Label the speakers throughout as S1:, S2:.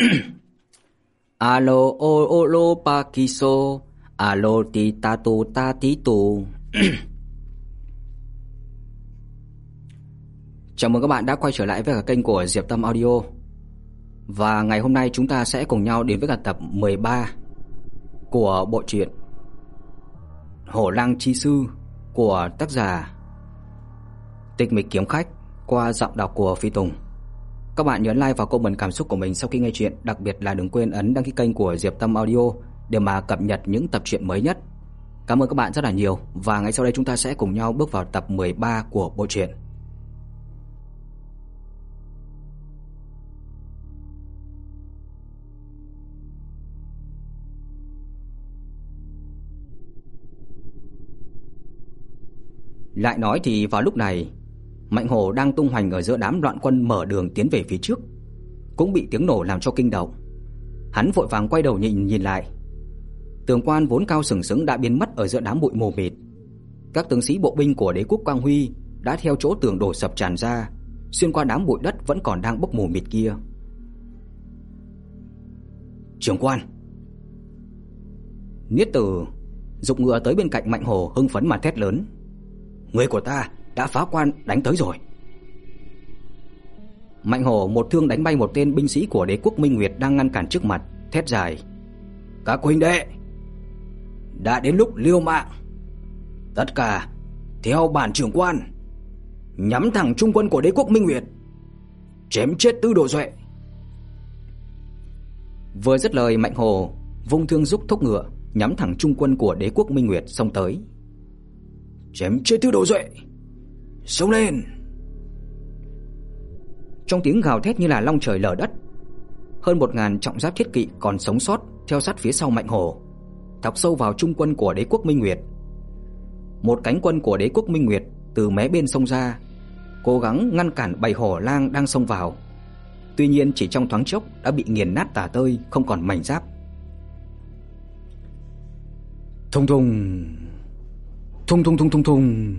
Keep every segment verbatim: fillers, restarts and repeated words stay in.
S1: Alo ô ô lô pa kiso, alo ti ta tu ta tí tù. Chào mừng các bạn đã quay trở lại với cả kênh của Diệp Tâm Audio. Và ngày hôm nay chúng ta sẽ cùng nhau đến với cả tập mười ba của bộ truyện Hổ Lang Chi Sư của tác giả Tịch Mịch Kiếm Khách qua giọng đọc của Phi Tùng. Các bạn nhớ like và comment cảm xúc của mình sau khi nghe chuyện, đặc biệt là đừng quên ấn đăng ký kênh của Diệp Tâm Audio để mà cập nhật những tập truyện mới nhất. Cảm ơn các bạn rất là nhiều và ngay sau đây chúng ta sẽ cùng nhau bước vào tập mười ba của bộ truyện. Lại nói thì vào lúc này, Mạnh Hổ đang tung hoành ở giữa đám loạn quân mở đường tiến về phía trước, cũng bị tiếng nổ làm cho kinh động. Hắn vội vàng quay đầu nhìn nhìn lại. Tường quan vốn cao sừng sững đã biến mất ở giữa đám bụi mù mịt. Các tướng sĩ bộ binh của đế quốc Quang Huy đã theo chỗ tường đổ sập tràn ra, xuyên qua đám bụi đất vẫn còn đang bốc mù mịt kia. Trưởng quan! Niết Tử giục ngựa tới bên cạnh Mạnh Hổ, hưng phấn mà thét lớn: Người của ta đã phá quan đánh tới rồi. Mạnh Hổ một thương đánh bay một tên binh sĩ của đế quốc Minh Nguyệt đang ngăn cản trước mặt, thét dài: Các huynh đệ, đã đến lúc liều mạng. Tất cả theo bản trưởng quan, nhắm thẳng trung quân của đế quốc Minh Nguyệt, chém chết Tư Đồ Duệ. Vừa dứt lời, Mạnh Hổ vung thương rúc thúc ngựa, nhắm thẳng trung quân của đế quốc Minh Nguyệt xông tới. Chém chết Tư Đồ Duệ, xông lên! Trong tiếng gào thét như là long trời lở đất, hơn một ngàn trọng giáp thiết kỵ còn sống sót theo sát phía sau Mạnh Hổ, thọc sâu vào trung quân của đế quốc Minh Nguyệt. Một cánh quân của đế quốc Minh Nguyệt từ mé bên xông ra, cố gắng ngăn cản bầy hổ lang đang xông vào. Tuy nhiên chỉ trong thoáng chốc đã bị nghiền nát tả tơi, không còn mảnh giáp. Thùng thùng, thùng thùng thùng thùng thùng.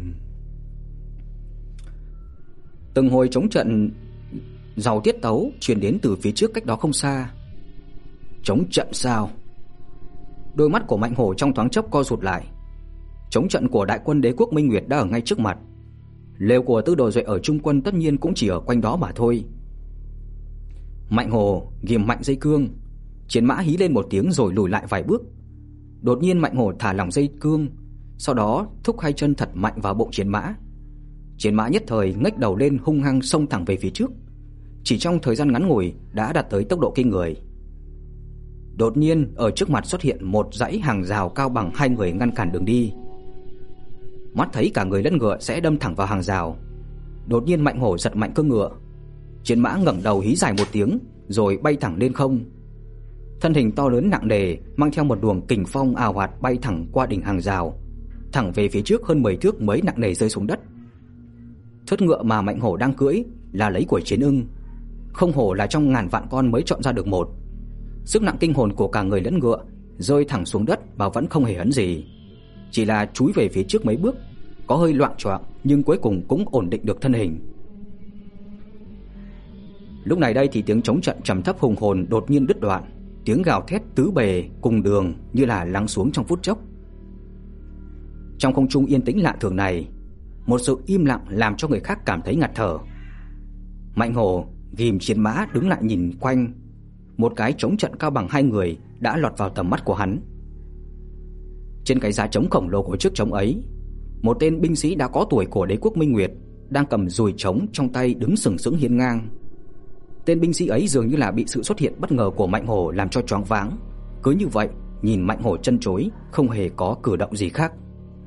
S1: Từng hồi chống trận giàu tiết tấu truyền đến từ phía trước cách đó không xa. Chống trận sao? Đôi mắt của Mạnh Hổ trong thoáng chốc co rụt lại. Chống trận của đại quân đế quốc Minh Nguyệt đã ở ngay trước mặt. Lều của Tư Đồ Duệ ở trung quân tất nhiên cũng chỉ ở quanh đó mà thôi. Mạnh Hổ ghìm mạnh dây cương, chiến mã hí lên một tiếng rồi lùi lại vài bước. Đột nhiên Mạnh Hổ thả lỏng dây cương, sau đó thúc hai chân thật mạnh vào bụng chiến mã. Chiến mã nhất thời ngách đầu lên, hung hăng xông thẳng về phía trước. Chỉ trong thời gian ngắn ngủi đã đạt tới tốc độ kinh người. Đột nhiên ở trước mặt xuất hiện một dãy hàng rào cao bằng hai người ngăn cản đường đi. Mắt thấy cả người lẫn ngựa sẽ đâm thẳng vào hàng rào, đột nhiên Mạnh Hổ giật mạnh cương ngựa. Chiến mã ngẩng đầu hí dài một tiếng rồi bay thẳng lên không. Thân hình to lớn nặng nề mang theo một luồng kình phong ào ạt bay thẳng qua đỉnh hàng rào, thẳng về phía trước hơn mười thước mới nặng nề rơi xuống đất. Thớt ngựa mà Mạnh Hổ đang cưỡi là lấy của Chiến Ưng, không hổ là trong ngàn vạn con mới chọn ra được một. Sức nặng kinh hồn của cả người lẫn ngựa rơi thẳng xuống đất và vẫn không hề hấn gì, chỉ là chúi về phía trước mấy bước, có hơi loạng choạng nhưng cuối cùng cũng ổn định được thân hình. Lúc này đây thì tiếng chống trận trầm thấp hùng hồn đột nhiên đứt đoạn, tiếng gào thét tứ bề cùng đường như là lắng xuống trong phút chốc. Trong không trung yên tĩnh lạ thường này, một sự im lặng làm cho người khác cảm thấy ngạt thở. Mạnh Hổ ghìm chiến mã đứng lại nhìn quanh. Một cái trống trận cao bằng hai người đã lọt vào tầm mắt của hắn. Trên cái giá trống khổng lồ của chiếc trống ấy, một tên binh sĩ đã có tuổi của đế quốc Minh Nguyệt đang cầm dùi trống trong tay đứng sừng sững hiên ngang. Tên binh sĩ ấy dường như là bị sự xuất hiện bất ngờ của Mạnh Hổ làm cho choáng váng, cứ như vậy nhìn Mạnh Hổ chân chối, không hề có cử động gì khác.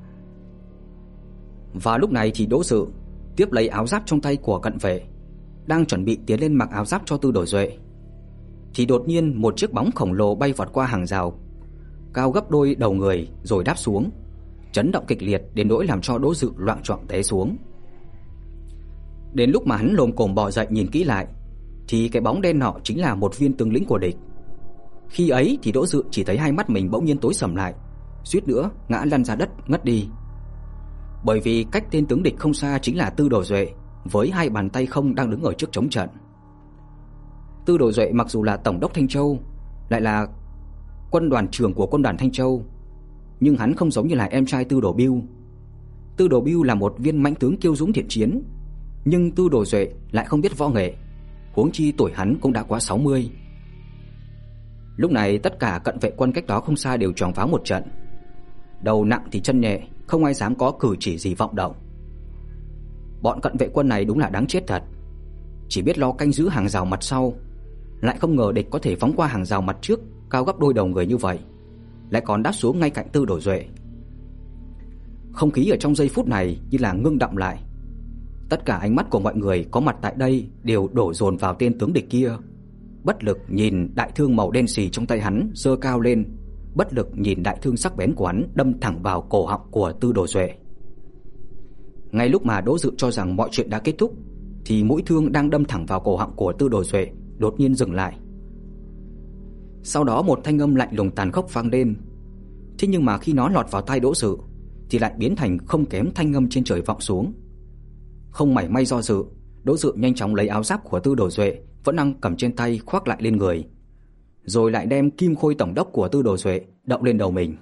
S1: Và lúc này thì Đỗ Dự tiếp lấy áo giáp trong tay của cận vệ, đang chuẩn bị tiến lên mặc áo giáp cho Tư Đồ Duệ, thì đột nhiên một chiếc bóng khổng lồ bay vọt qua hàng rào, cao gấp đôi đầu người rồi đáp xuống, chấn động kịch liệt đến nỗi làm cho Đỗ Dự loạng choạng té xuống. Đến lúc mà hắn lồm cồm bò dậy nhìn kỹ lại, thì cái bóng đen nọ chính là một viên tướng lĩnh của địch. Khi ấy thì Đỗ Dự chỉ thấy hai mắt mình bỗng nhiên tối sầm lại, suýt nữa ngã lăn ra đất ngất đi. Bởi vì cách tên tướng địch không xa chính là Tư Đồ Duệ với hai bàn tay không đang đứng ở trước trống trận. Tư Đồ Duệ mặc dù là tổng đốc Thanh Châu, lại là quân đoàn trưởng của quân đoàn Thanh Châu, nhưng hắn không giống như là em trai Tư Đồ Bưu. Tư Đồ Bưu là một viên mãnh tướng kiêu dũng thiện chiến, nhưng Tư Đồ Duệ lại không biết võ nghệ, huống chi tuổi hắn cũng đã quá sáu mươi. Lúc này tất cả cận vệ quân cách đó không xa đều choáng váng một trận. Đầu nặng thì chân nhẹ, không ai dám có cử chỉ gì vọng động. Bọn cận vệ quân này đúng là đáng chết thật. Chỉ biết lo canh giữ hàng rào mặt sau, lại không ngờ địch có thể phóng qua hàng rào mặt trước cao gấp đôi đầu người như vậy, lại còn đáp xuống ngay cạnh Tư Đồ Duệ. Không khí ở trong giây phút này như là ngưng đọng lại. Tất cả ánh mắt của mọi người có mặt tại đây đều đổ dồn vào tên tướng địch kia, bất lực nhìn đại thương màu đen xì trong tay hắn giơ cao lên, bất lực nhìn đại thương sắc bén của hắn đâm thẳng vào cổ họng của Tư Đồ Duệ. Ngay lúc mà Đỗ Dự cho rằng mọi chuyện đã kết thúc, thì mũi thương đang đâm thẳng vào cổ họng của Tư Đồ Duệ đột nhiên dừng lại. Sau đó một thanh âm lạnh lùng tàn khốc vang lên. Thế nhưng mà khi nó lọt vào tai Đỗ Dự thì lại biến thành không kém thanh âm trên trời vọng xuống. Không mảy may do dự, Đỗ Dự nhanh chóng lấy áo giáp của Tư Đồ Duệ vẫn đang cầm trên tay khoác lại lên người, rồi lại đem kim khôi tổng đốc của Tư Đồ Duệ đậu lên đầu mình.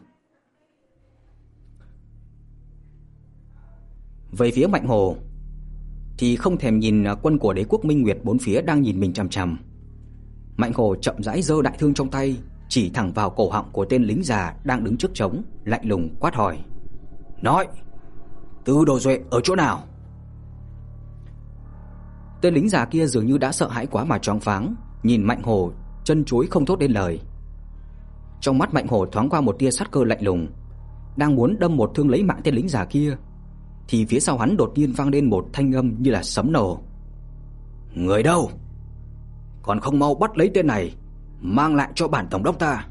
S1: Về phía Mạnh Hồ thì không thèm nhìn quân của Đế quốc Minh Nguyệt bốn phía đang nhìn mình chằm chằm. Mạnh Hồ chậm rãi giơ đại thương trong tay, chỉ thẳng vào cổ họng của tên lính già đang đứng trước trống, lạnh lùng quát hỏi: "Nói, Tư Đồ Duệ ở chỗ nào?" Tên lính già kia dường như đã sợ hãi quá mà choáng váng, nhìn Mạnh Hồ chân chối không thốt nên lời. Trong mắt Mạnh Hồ thoáng qua một tia sát cơ lạnh lùng, đang muốn đâm một thương lấy mạng tên lính già kia, thì phía sau hắn đột nhiên vang lên một thanh âm như là sấm nổ: "Người đâu? Còn không mau bắt lấy tên này, mang lại cho bản tổng đốc ta."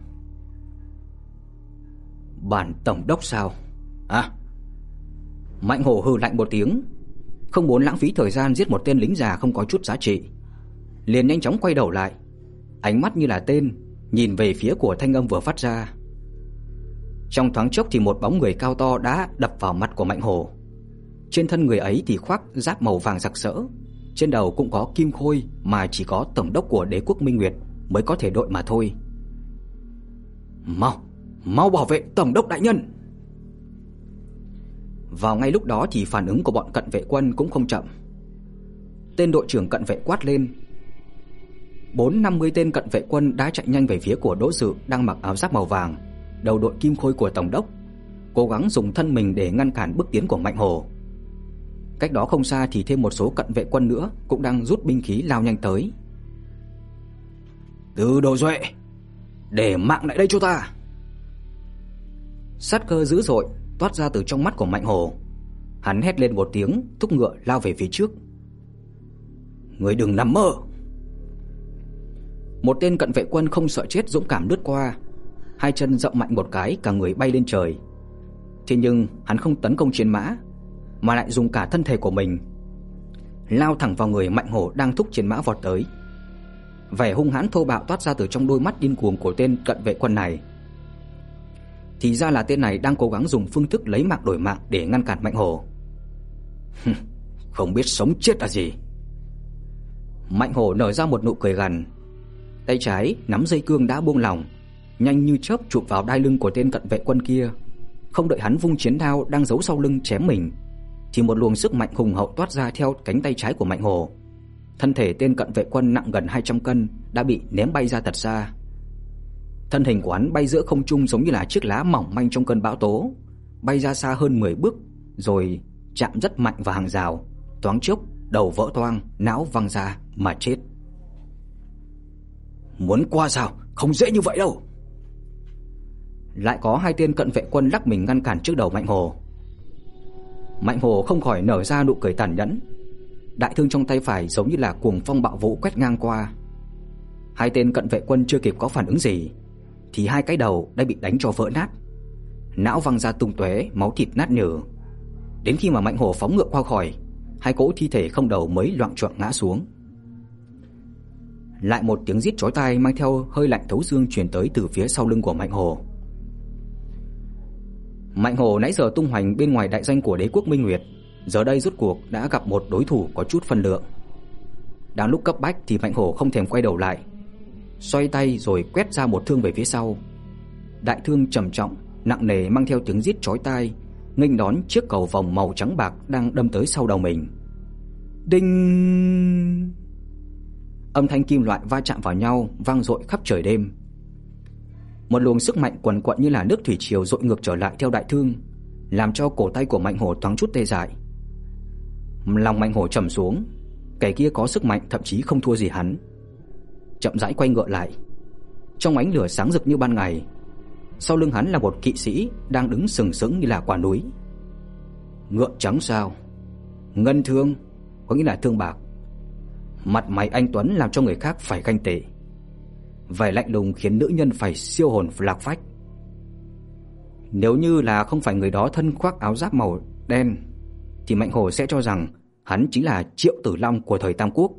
S1: Bản tổng đốc sao? À? Mạnh Hồ hừ lạnh một tiếng, không muốn lãng phí thời gian giết một tên lính già không có chút giá trị, liền nhanh chóng quay đầu lại, ánh mắt như là tên nhìn về phía của thanh âm vừa phát ra. Trong thoáng chốc thì một bóng người cao to đã đập vào mặt của Mạnh Hồ. Trên thân người ấy thì khoác giáp màu vàng rực rỡ, trên đầu cũng có kim khôi mà chỉ có tổng đốc của Đế quốc Minh Nguyệt mới có thể đội mà thôi. "Mau, mau bảo vệ tổng đốc đại nhân!" Vào ngay lúc đó thì phản ứng của bọn cận vệ quân cũng không chậm. Tên đội trưởng cận vệ quát lên. Bốn năm mươi tên cận vệ quân đã chạy nhanh về phía của Đỗ Dự đang mặc áo giáp màu vàng, đầu đội kim khôi của tổng đốc, cố gắng dùng thân mình để ngăn cản bước tiến của Mạnh Hồ. Cách đó không xa thì thêm một số cận vệ quân nữa cũng đang rút binh khí lao nhanh tới. "Tư Đồ Duệ, để mạng lại đây cho ta!" Sát cơ dữ dội toát ra từ trong mắt của Mạnh Hồ. Hắn hét lên một tiếng, thúc ngựa lao về phía trước. "Ngươi đừng nằm mơ!" Một tên cận vệ quân không sợ chết dũng cảm lướt qua, hai chân dậm mạnh một cái, cả người bay lên trời. Thế nhưng hắn không tấn công chiến mã, mà lại dùng cả thân thể của mình lao thẳng vào người Mạnh Hồ đang thúc chiến mã vọt tới. Vẻ hung hãn thô bạo toát ra từ trong đôi mắt điên cuồng của tên cận vệ quân này. Thì ra là tên này đang cố gắng dùng phương thức lấy mạng đổi mạng để ngăn cản Mạnh Hồ. Không biết sống chết là gì. Mạnh Hồ nở ra một nụ cười gằn, tay trái nắm dây cương đã buông lỏng, nhanh như chớp chụp vào đai lưng của tên cận vệ quân kia. Không đợi hắn vung chiến đao đang giấu sau lưng chém mình, thì một luồng sức mạnh hùng hậu toát ra theo cánh tay trái của Mạnh Hồ. Thân thể tên cận vệ quân nặng gần hai trăm cân đã bị ném bay ra thật xa. Thân hình của hắn bay giữa không trung giống như là chiếc lá mỏng manh trong cơn bão tố, bay ra xa hơn mười bước, rồi chạm rất mạnh vào hàng rào, thoáng chốc đầu vỡ toang, não văng ra mà chết. Muốn qua sao? Không dễ như vậy đâu. Lại có hai tên cận vệ quân lắc mình ngăn cản trước đầu Mạnh Hồ. Mạnh Hồ không khỏi nở ra nụ cười tàn nhẫn. Đại thương trong tay phải giống như là cuồng phong bạo vũ quét ngang qua. Hai tên cận vệ quân chưa kịp có phản ứng gì thì hai cái đầu đã bị đánh cho vỡ nát, não văng ra tung tóe, máu thịt nát nhừ. Đến khi mà Mạnh Hồ phóng ngựa qua khỏi, hai cỗ thi thể không đầu mới loạng choạng ngã xuống. Lại một tiếng rít chói tai mang theo hơi lạnh thấu xương truyền tới từ phía sau lưng của Mạnh Hồ. Mạnh Hồ nãy giờ tung hoành bên ngoài đại danh của Đế quốc Minh Nguyệt, giờ đây rốt cuộc đã gặp một đối thủ có chút phân lượng. Đang lúc cấp bách thì Mạnh Hổ không thèm quay đầu lại, xoay tay rồi quét ra một thương về phía sau. Đại thương trầm trọng, nặng nề mang theo tiếng rít chói tai, nghênh đón chiếc cầu vồng màu trắng bạc đang đâm tới sau đầu mình. Đinh! Âm thanh kim loại va chạm vào nhau vang dội khắp trời đêm. Một luồng sức mạnh quần quật như là nước thủy triều dội ngược trở lại theo đại thương, làm cho cổ tay của Mạnh Hổ thoáng chút tê dại. Lòng Mạnh Hổ trầm xuống, kẻ kia có sức mạnh thậm chí không thua gì hắn. Chậm rãi quay ngựa lại, trong ánh lửa sáng rực như ban ngày, sau lưng hắn là một kỵ sĩ đang đứng sừng sững như là quả núi. Ngựa trắng sao? Ngân thương, có nghĩa là thương bạc. Mặt mày anh tuấn làm cho người khác phải ganh tị, vẻ lạnh lùng khiến nữ nhân phải siêu hồn lạc phách. Nếu như là không phải người đó thân khoác áo giáp màu đen thì Mạnh Hổ sẽ cho rằng hắn chính là Triệu Tử Long của thời Tam Quốc.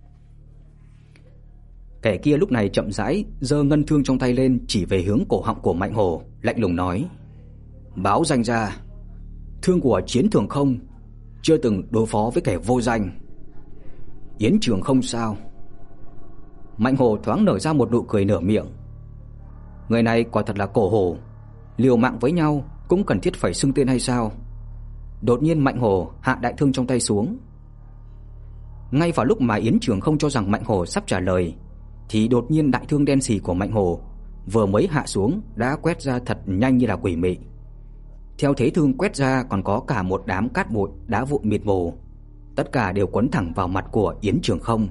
S1: Kẻ kia lúc này chậm rãi giơ ngân thương trong tay lên, chỉ về hướng cổ họng của Mạnh Hổ, lạnh lùng nói: "Báo danh ra, thương của Chiến Thường Không chưa từng đối phó với kẻ vô danh." Yến Trường Không sao? Mạnh Hổ thoáng nở ra một nụ cười nửa miệng. Người này quả thật là cổ hổ, liều mạng với nhau cũng cần thiết phải xưng tên hay sao? Đột nhiên Mạnh Hổ hạ đại thương trong tay xuống. Ngay vào lúc mà Yến Trường Không cho rằng Mạnh Hổ sắp trả lời thì đột nhiên đại thương đen sì của Mạnh Hổ vừa mới hạ xuống đã quét ra thật nhanh như là quỷ mị. Theo thế thương quét ra còn có cả một đám cát bụi đá vụn mịt mù, tất cả đều quấn thẳng vào mặt của Yến Trường Không.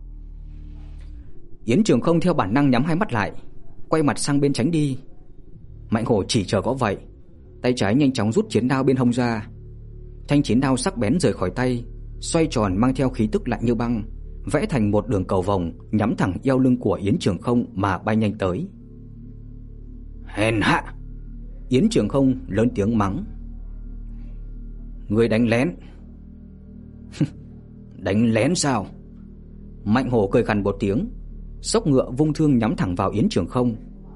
S1: Yến Trường Không theo bản năng nhắm hai mắt lại, quay mặt sang bên tránh đi. Mạnh Hổ chỉ chờ có vậy, tay trái nhanh chóng rút chiến đao bên hông ra. Thanh chiến đao sắc bén rời khỏi tay, xoay tròn mang theo khí tức lạnh như băng, vẽ thành một đường cầu vồng nhắm thẳng eo lưng của Yến Trường Không mà bay nhanh tới. Hèn hạ! Yến Trường Không lớn tiếng mắng. Người đánh lén. Đánh lén sao? Mạnh Hổ cười gằn một tiếng, xốc ngựa vung thương nhắm thẳng vào Yến Trường Không.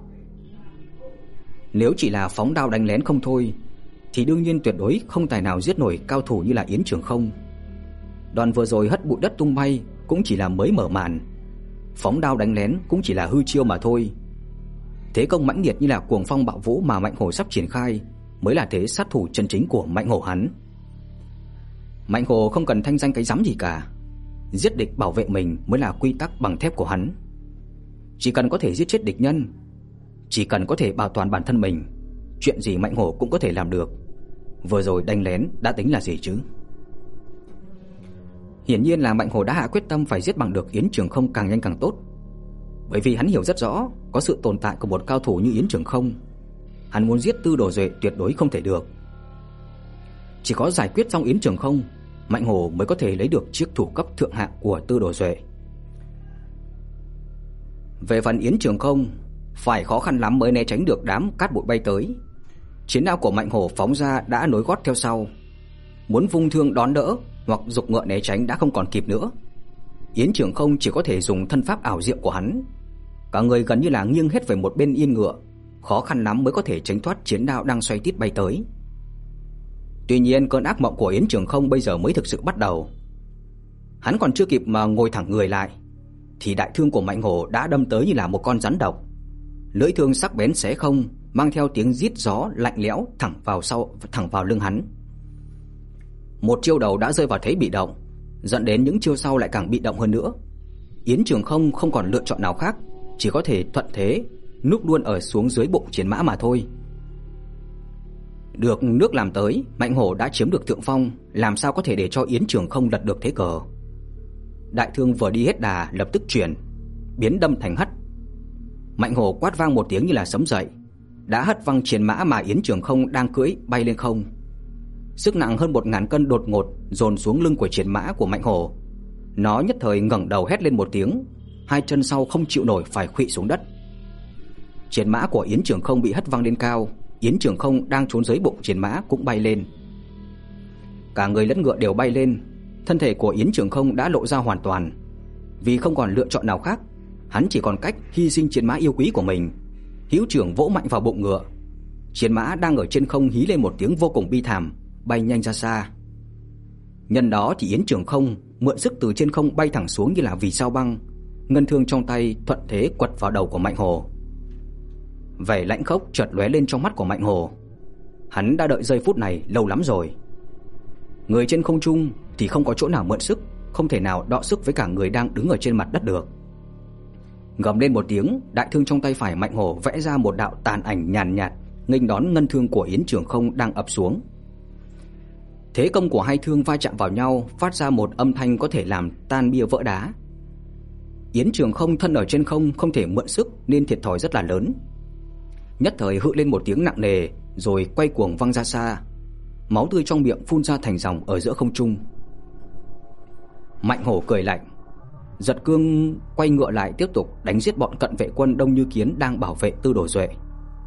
S1: Nếu chỉ là phóng đao đánh lén không thôi thì đương nhiên tuyệt đối không tài nào giết nổi cao thủ như là Yến Trường Không. Đoàn vừa rồi hất bụi đất tung bay cũng chỉ là mới mở màn, phóng đao đánh lén cũng chỉ là hư chiêu mà thôi. Thế công mãnh liệt như là cuồng phong bạo vũ mà Mạnh Hổ sắp triển khai mới là thế sát thủ chân chính của Mạnh Hổ hắn. Mạnh Hổ không cần thanh danh cái rắm gì cả, giết địch bảo vệ mình mới là quy tắc bằng thép của hắn. Chỉ cần có thể giết chết địch nhân, chỉ cần có thể bảo toàn bản thân mình, chuyện gì Mạnh Hổ cũng có thể làm được. Vừa rồi đánh lén đã tính là gì chứ? Hiển nhiên là Mạnh Hổ đã hạ quyết tâm phải giết bằng được Yến Trường Không càng nhanh càng tốt. Bởi vì hắn hiểu rất rõ có sự tồn tại của một cao thủ như Yến Trường Không, hắn muốn giết Tư Đồ Duệ tuyệt đối không thể được. Chỉ có giải quyết xong Yến Trường Không, Mạnh Hổ mới có thể lấy được chiếc thủ cấp thượng hạng của Tư Đồ Duệ. Về phần Yến Trường Không, phải khó khăn lắm mới né tránh được đám cát bụi bay tới. Chiến đao của Mạnh Hổ phóng ra đã nối gót theo sau, muốn vung thương đón đỡ hoặc giục ngựa né tránh đã không còn kịp nữa. Yến Trường Không chỉ có thể dùng thân pháp ảo diệu của hắn, cả người gần như là nghiêng hết về một bên yên ngựa, khó khăn lắm mới có thể tránh thoát chiến đao đang xoay tít bay tới. Tuy nhiên cơn ác mộng của Yến Trường Không bây giờ mới thực sự bắt đầu. Hắn còn chưa kịp mà ngồi thẳng người lại thì đại thương của Mạnh Hổ đã đâm tới như là một con rắn độc. Lưỡi thương sắc bén xé không, mang theo tiếng rít gió lạnh lẽo thẳng vào sau thẳng vào lưng hắn. Một chiêu đầu đã rơi vào thế bị động, dẫn đến những chiêu sau lại càng bị động hơn nữa. Yến Trường Không không còn lựa chọn nào khác, chỉ có thể thuận thế núp luôn ở xuống dưới bụng chiến mã mà thôi. Được nước làm tới, Mạnh Hổ đã chiếm được thượng phong, làm sao có thể để cho Yến Trường Không lật được thế cờ. Đại thương vừa đi hết đà lập tức chuyển, biến đâm thành hất. Mạnh Hổ quát vang một tiếng như là sấm dậy, đã hất văng chiến mã mà Yến Trường Không đang cưỡi bay lên không. Sức nặng hơn một ngàn cân đột ngột dồn xuống lưng của chiến mã của Mạnh Hổ. Nó nhất thời ngẩng đầu hét lên một tiếng, hai chân sau không chịu nổi phải khuỵu xuống đất. Chiến mã của Yến Trường Không bị hất văng lên cao, Yến Trường Không đang trốn dưới bụng chiến mã cũng bay lên. Cả người lẫn ngựa đều bay lên, thân thể của Yến Trường Không đã lộ ra hoàn toàn. Vì không còn lựa chọn nào khác, hắn chỉ còn cách hy sinh chiến mã yêu quý của mình. Hữu trưởng vỗ mạnh vào bụng ngựa, chiến mã đang ở trên không hí lên một tiếng vô cùng bi thảm, bay nhanh ra xa. Nhân đó thì Yến Trường Không mượn sức từ trên không bay thẳng xuống như là vì sao băng, ngân thương trong tay thuận thế quật vào đầu của Mạnh Hổ. Vẻ lạnh khốc chợt lóe lên trong mắt của Mạnh Hổ. Hắn đã đợi giây phút này lâu lắm rồi. Người trên không trung thì không có chỗ nào mượn sức, không thể nào đọ sức với cả người đang đứng ở trên mặt đất được. Gầm lên một tiếng, đại thương trong tay phải Mạnh Hổ vẽ ra một đạo tàn ảnh nhàn nhạt, nghênh đón ngân thương của Yến Trường Không đang ập xuống. Thế công của hai thương va chạm vào nhau, phát ra một âm thanh có thể làm tan bia vỡ đá. Yến Trường Không thân ở trên không, không thể mượn sức nên thiệt thòi rất là lớn. Nhất thời hự lên một tiếng nặng nề, rồi quay cuồng văng ra xa. Máu tươi trong miệng phun ra thành dòng ở giữa không trung. Mạnh Hổ cười lạnh, giật cương quay ngựa lại tiếp tục đánh giết bọn cận vệ quân Đông Như Kiến đang bảo vệ Tư Đồ Duệ.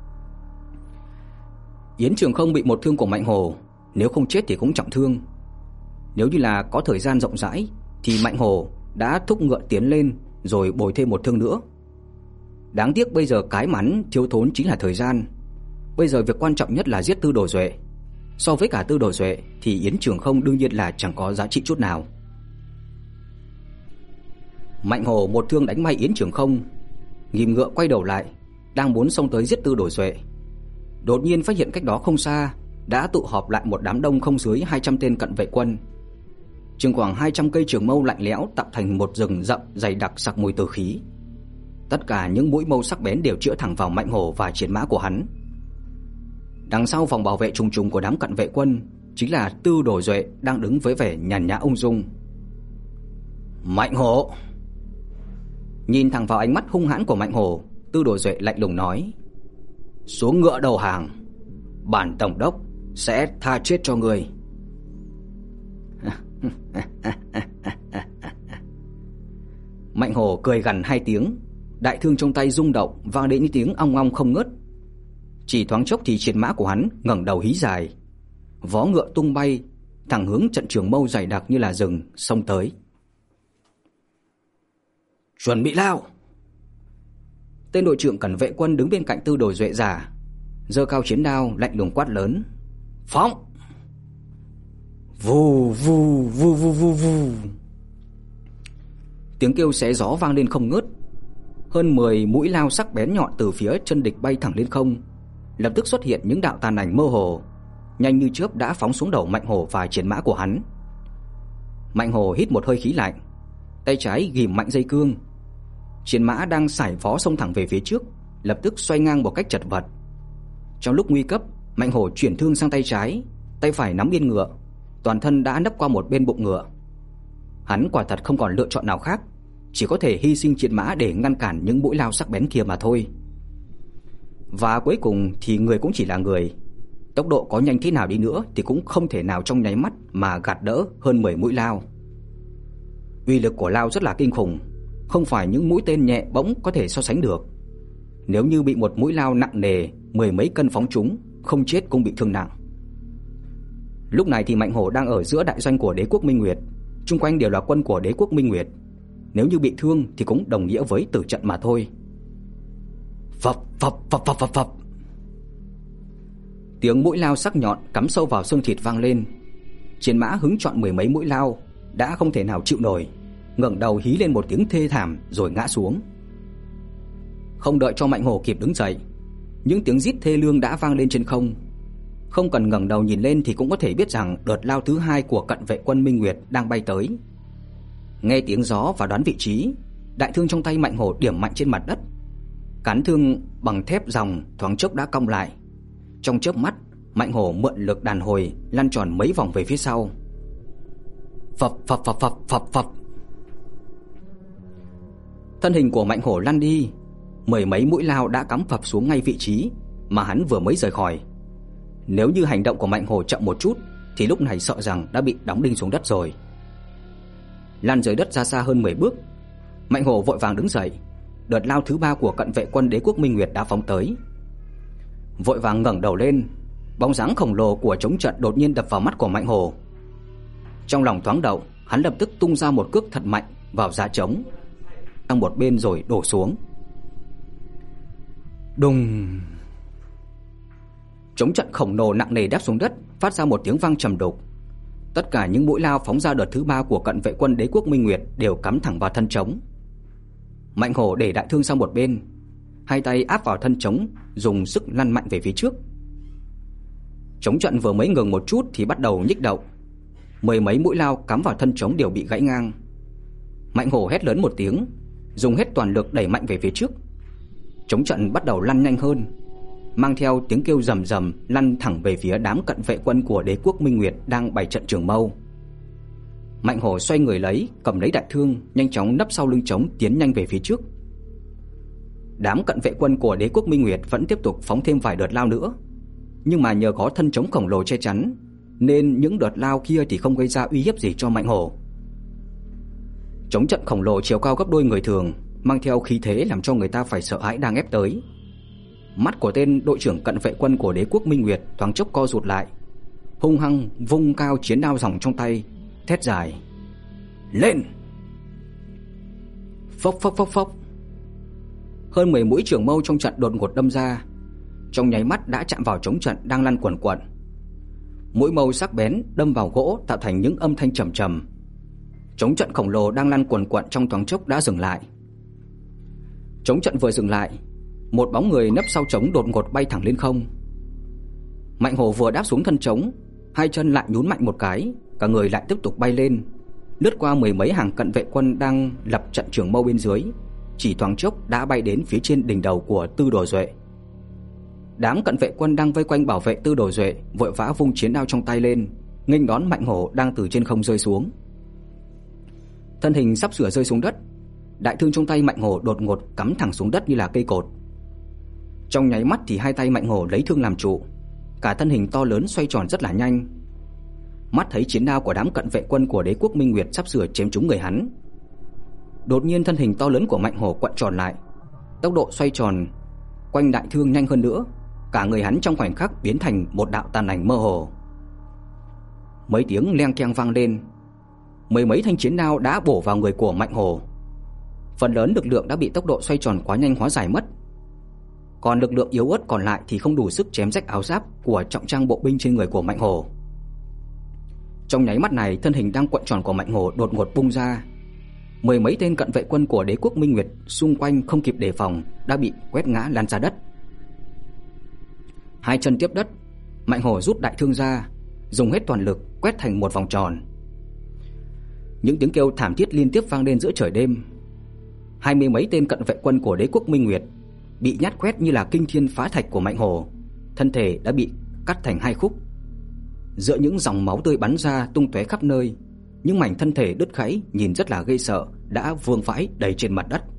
S1: Yến Trường Không bị một thương của Mạnh Hổ, nếu không chết thì cũng trọng thương. Nếu như là có thời gian rộng rãi thì Mạnh Hổ đã thúc ngựa tiến lên rồi bồi thêm một thương nữa. Đáng tiếc bây giờ cái mà hắn thiếu thốn chính là thời gian. Bây giờ việc quan trọng nhất là giết Tư Đồ Duệ. So với cả Tư Đồ Duệ thì Yến Trường Không đương nhiên là chẳng có giá trị chút nào. Mạnh Hổ một thương đánh bay Yến Trường Không, ghim ngựa quay đầu lại, đang muốn xông tới giết Tư Đồ Duệ. Đột nhiên phát hiện cách đó không xa đã tụ họp lại một đám đông không dưới hai trăm tên cận vệ quân. Chừng khoảng hai trăm cây trường mâu lạnh lẽo tạo thành một rừng rậm dày đặc sặc mùi tử khí. Tất cả những mũi mâu sắc bén đều chĩa thẳng vào Mạnh Hổ và chiến mã của hắn. Đằng sau vòng bảo vệ trùng trùng của đám cận vệ quân chính là Tư Đồ Duệ đang đứng với vẻ nhàn nhã ung dung. Mạnh Hổ! Nhìn thẳng vào ánh mắt hung hãn của Mạnh Hổ, Tư Đồ Duệ lạnh lùng nói: xuống ngựa đầu hàng, bản tổng đốc sẽ tha chết cho người. Mạnh Hổ cười gằn hai tiếng, đại thương trong tay rung động vang đến những tiếng ong ong không ngớt. Chỉ thoáng chốc thì chiến mã của hắn ngẩng đầu hí dài, vó ngựa tung bay thẳng hướng trận trường mâu dày đặc như là rừng xông tới. Chuẩn bị lao! Tên đội trưởng cẩn vệ quân đứng bên cạnh Tư Đồ Duệ già giơ cao chiến đao lạnh lùng quát lớn: phóng! Vù vù vù vù vù vù. Tiếng kêu xé gió vang lên không ngớt. Hơn mười mũi lao sắc bén nhọn từ phía chân địch bay thẳng lên không. Lập tức xuất hiện những đạo tàn ảnh mơ hồ, nhanh như chớp đã phóng xuống đầu Mạnh Hổ và chiến mã của hắn. Mạnh Hổ hít một hơi khí lạnh, tay trái ghìm mạnh dây cương. Chiến mã đang sải vó xông thẳng về phía trước, lập tức xoay ngang một cách chật vật. Trong lúc nguy cấp, Mạnh Hổ chuyển thương sang tay trái, tay phải nắm yên ngựa, toàn thân đã nấp qua một bên bụng ngựa. Hắn quả thật không còn lựa chọn nào khác, chỉ có thể hy sinh chiến mã để ngăn cản những mũi lao sắc bén kia mà thôi. Và cuối cùng thì người cũng chỉ là người, tốc độ có nhanh thế nào đi nữa thì cũng không thể nào trong nháy mắt mà gạt đỡ hơn mười mũi lao. Uy lực của lao rất là kinh khủng, không phải những mũi tên nhẹ bỗng có thể so sánh được. Nếu như bị một mũi lao nặng nề mười mấy cân phóng trúng, không chết cũng bị thương nặng. Lúc này thì Mạnh Hổ đang ở giữa đại doanh của Đế quốc Minh Nguyệt, xung quanh đều là quân của Đế quốc Minh Nguyệt. Nếu như bị thương thì cũng đồng nghĩa với tử trận mà thôi. Phập phập phập phập phập phập. Tiếng mũi lao sắc nhọn cắm sâu vào xương thịt vang lên. Chiến mã hứng chọn mười mấy mũi lao đã không thể nào chịu nổi, ngẩng đầu hí lên một tiếng thê thảm rồi ngã xuống. Không đợi cho Mạnh Hổ kịp đứng dậy, những tiếng rít thê lương đã vang lên trên không. Không cần ngẩng đầu nhìn lên thì cũng có thể biết rằng đợt lao thứ hai của cận vệ quân Minh Nguyệt đang bay tới. Nghe tiếng gió và đoán vị trí, đại thương trong tay Mạnh Hổ điểm mạnh trên mặt đất. Cán thương bằng thép ròng thoáng chốc đã cong lại. Trong chớp mắt, Mạnh Hổ mượn lực đàn hồi lăn tròn mấy vòng về phía sau. Phập phập phập phập phập phập. Thân hình của Mạnh Hổ lăn đi, mười mấy mũi lao đã cắm phập xuống ngay vị trí mà hắn vừa mới rời khỏi. Nếu như hành động của Mạnh Hổ chậm một chút thì lúc này sợ rằng đã bị đóng đinh xuống đất rồi. Lăn dưới đất ra xa hơn mười bước, Mạnh Hổ vội vàng đứng dậy. Đợt lao thứ ba của cận vệ quân Đế quốc Minh Nguyệt đã phóng tới. Vội vàng ngẩng đầu lên, bóng dáng khổng lồ của chống trận đột nhiên đập vào mắt của Mạnh Hổ. Trong lòng thoáng động, hắn lập tức tung ra một cước thật mạnh vào giá trống, sang một bên rồi đổ xuống. Đùng! Chống trận khổng lồ nặng nề đáp xuống đất, phát ra một tiếng vang trầm đục. Tất cả những mũi lao phóng ra đợt thứ ba của cận vệ quân Đế quốc Minh Nguyệt đều cắm thẳng vào thân trống. Mạnh Hổ để đại thương sang một bên, hai tay áp vào thân trống, dùng sức lăn mạnh về phía trước. Trống trận vừa mới ngừng một chút thì bắt đầu nhích động. Mười mấy mũi lao cắm vào thân trống đều bị gãy ngang. Mạnh Hổ hét lớn một tiếng, dùng hết toàn lực đẩy mạnh về phía trước. Trống trận bắt đầu lăn nhanh hơn, mang theo tiếng kêu rầm rầm lăn thẳng về phía đám cận vệ quân của Đế quốc Minh Nguyệt đang bày trận trường mâu. Mạnh Hổ xoay người lấy, cầm lấy đại thương, nhanh chóng nấp sau lưng trống tiến nhanh về phía trước. Đám cận vệ quân của Đế quốc Minh Nguyệt vẫn tiếp tục phóng thêm vài đợt lao nữa, nhưng mà nhờ có thân trống khổng lồ che chắn nên những đợt lao kia thì không gây ra uy hiếp gì cho Mạnh Hổ. Trống trận khổng lồ chiều cao gấp đôi người thường, mang theo khí thế làm cho người ta phải sợ hãi đang ép tới. Mắt của tên đội trưởng cận vệ quân của Đế quốc Minh Nguyệt thoáng chốc co rụt lại, hung hăng vung cao chiến đao ròng trong tay, thét dài: "Lên!" Phốc phốc phốc phốc. Hơn mười mũi trường mâu trong trận đột ngột đâm ra, trong nháy mắt đã chạm vào trống trận đang lăn quần quật. Mũi mâu sắc bén đâm vào gỗ tạo thành những âm thanh trầm trầm. Trống trận khổng lồ đang lăn quần quật trong thoáng chốc đã dừng lại. Trống trận vừa dừng lại, một bóng người nấp sau trống đột ngột bay thẳng lên không. Mạnh Hổ vừa đáp xuống thân trống, hai chân lại nhún mạnh một cái, cả người lại tiếp tục bay lên, lướt qua mười mấy hàng cận vệ quân đang lập trận trường mâu bên dưới, chỉ thoáng chốc đã bay đến phía trên đỉnh đầu của Tư Đồ Duệ. Đám cận vệ quân đang vây quanh bảo vệ Tư Đồ Duệ vội vã vung chiến đao trong tay lên, nghênh đón Mạnh Hổ đang từ trên không rơi xuống. Thân hình sắp sửa rơi xuống đất, đại thương trong tay Mạnh Hổ đột ngột cắm thẳng xuống đất như là cây cột. Trong nháy mắt thì hai tay Mạnh Hổ lấy thương làm trụ, cả thân hình to lớn xoay tròn rất là nhanh. Mắt thấy chiến đao của đám cận vệ quân của Đế quốc Minh Nguyệt sắp sửa chém trúng người hắn. Đột nhiên thân hình to lớn của Mạnh Hổ quặn tròn lại, tốc độ xoay tròn quanh đại thương nhanh hơn nữa, cả người hắn trong khoảnh khắc biến thành một đạo tàn ảnh mơ hồ. Mấy tiếng leng keng vang lên, mười mấy thanh chiến đao đã bổ vào người của Mạnh Hổ. Phần lớn lực lượng đã bị tốc độ xoay tròn quá nhanh hóa giải mất, còn lực lượng yếu ớt còn lại thì không đủ sức chém rách áo giáp của trọng trang bộ binh trên người của Mạnh Hổ. Trong nháy mắt này, thân hình đang cuộn tròn của Mạnh Hổ đột ngột bung ra. Mười mấy tên cận vệ quân của Đế quốc Minh Nguyệt xung quanh không kịp đề phòng đã bị quét ngã lăn ra đất. Hai chân tiếp đất, Mạnh Hổ rút đại thương ra, dùng hết toàn lực quét thành một vòng tròn. Những tiếng kêu thảm thiết liên tiếp vang lên giữa trời đêm. Hai mươi mấy tên cận vệ quân của Đế quốc Minh Nguyệt bị nhát quét như là kinh thiên phá thạch của Mạnh Hổ, thân thể đã bị cắt thành hai khúc. Giữa những dòng máu tươi bắn ra tung tóe khắp nơi, những mảnh thân thể đứt gãy nhìn rất là ghê sợ đã vương vãi đầy trên mặt đất.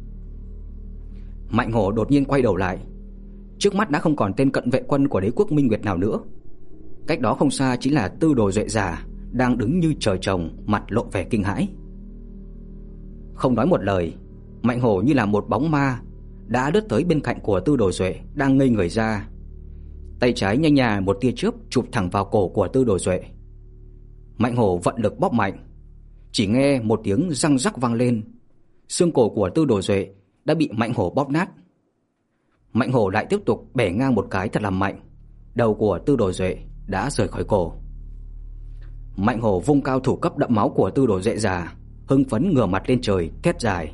S1: Mạnh Hổ đột nhiên quay đầu lại, trước mắt đã không còn tên cận vệ quân của Đế quốc Minh Nguyệt nào nữa. Cách đó không xa chính là Tư Đồ Duệ già đang đứng như trời trồng, mặt lộ vẻ kinh hãi. Không nói một lời, Mạnh Hổ như là một bóng ma đã lướt tới bên cạnh của Tư Đồ Duệ đang ngây người ra. Tay trái nhanh nhà một tia chớp chụp thẳng vào cổ của Tư Đồ Duệ. Mạnh Hổ vận lực bóp mạnh, chỉ nghe một tiếng răng rắc vang lên, xương cổ của Tư Đồ Duệ đã bị Mạnh Hổ bóp nát. Mạnh Hổ lại tiếp tục bẻ ngang một cái thật là mạnh, đầu của Tư Đồ Duệ đã rời khỏi cổ. Mạnh Hổ vung cao thủ cấp đẫm máu của Tư Đồ Duệ già, hưng phấn ngửa mặt lên trời thét dài.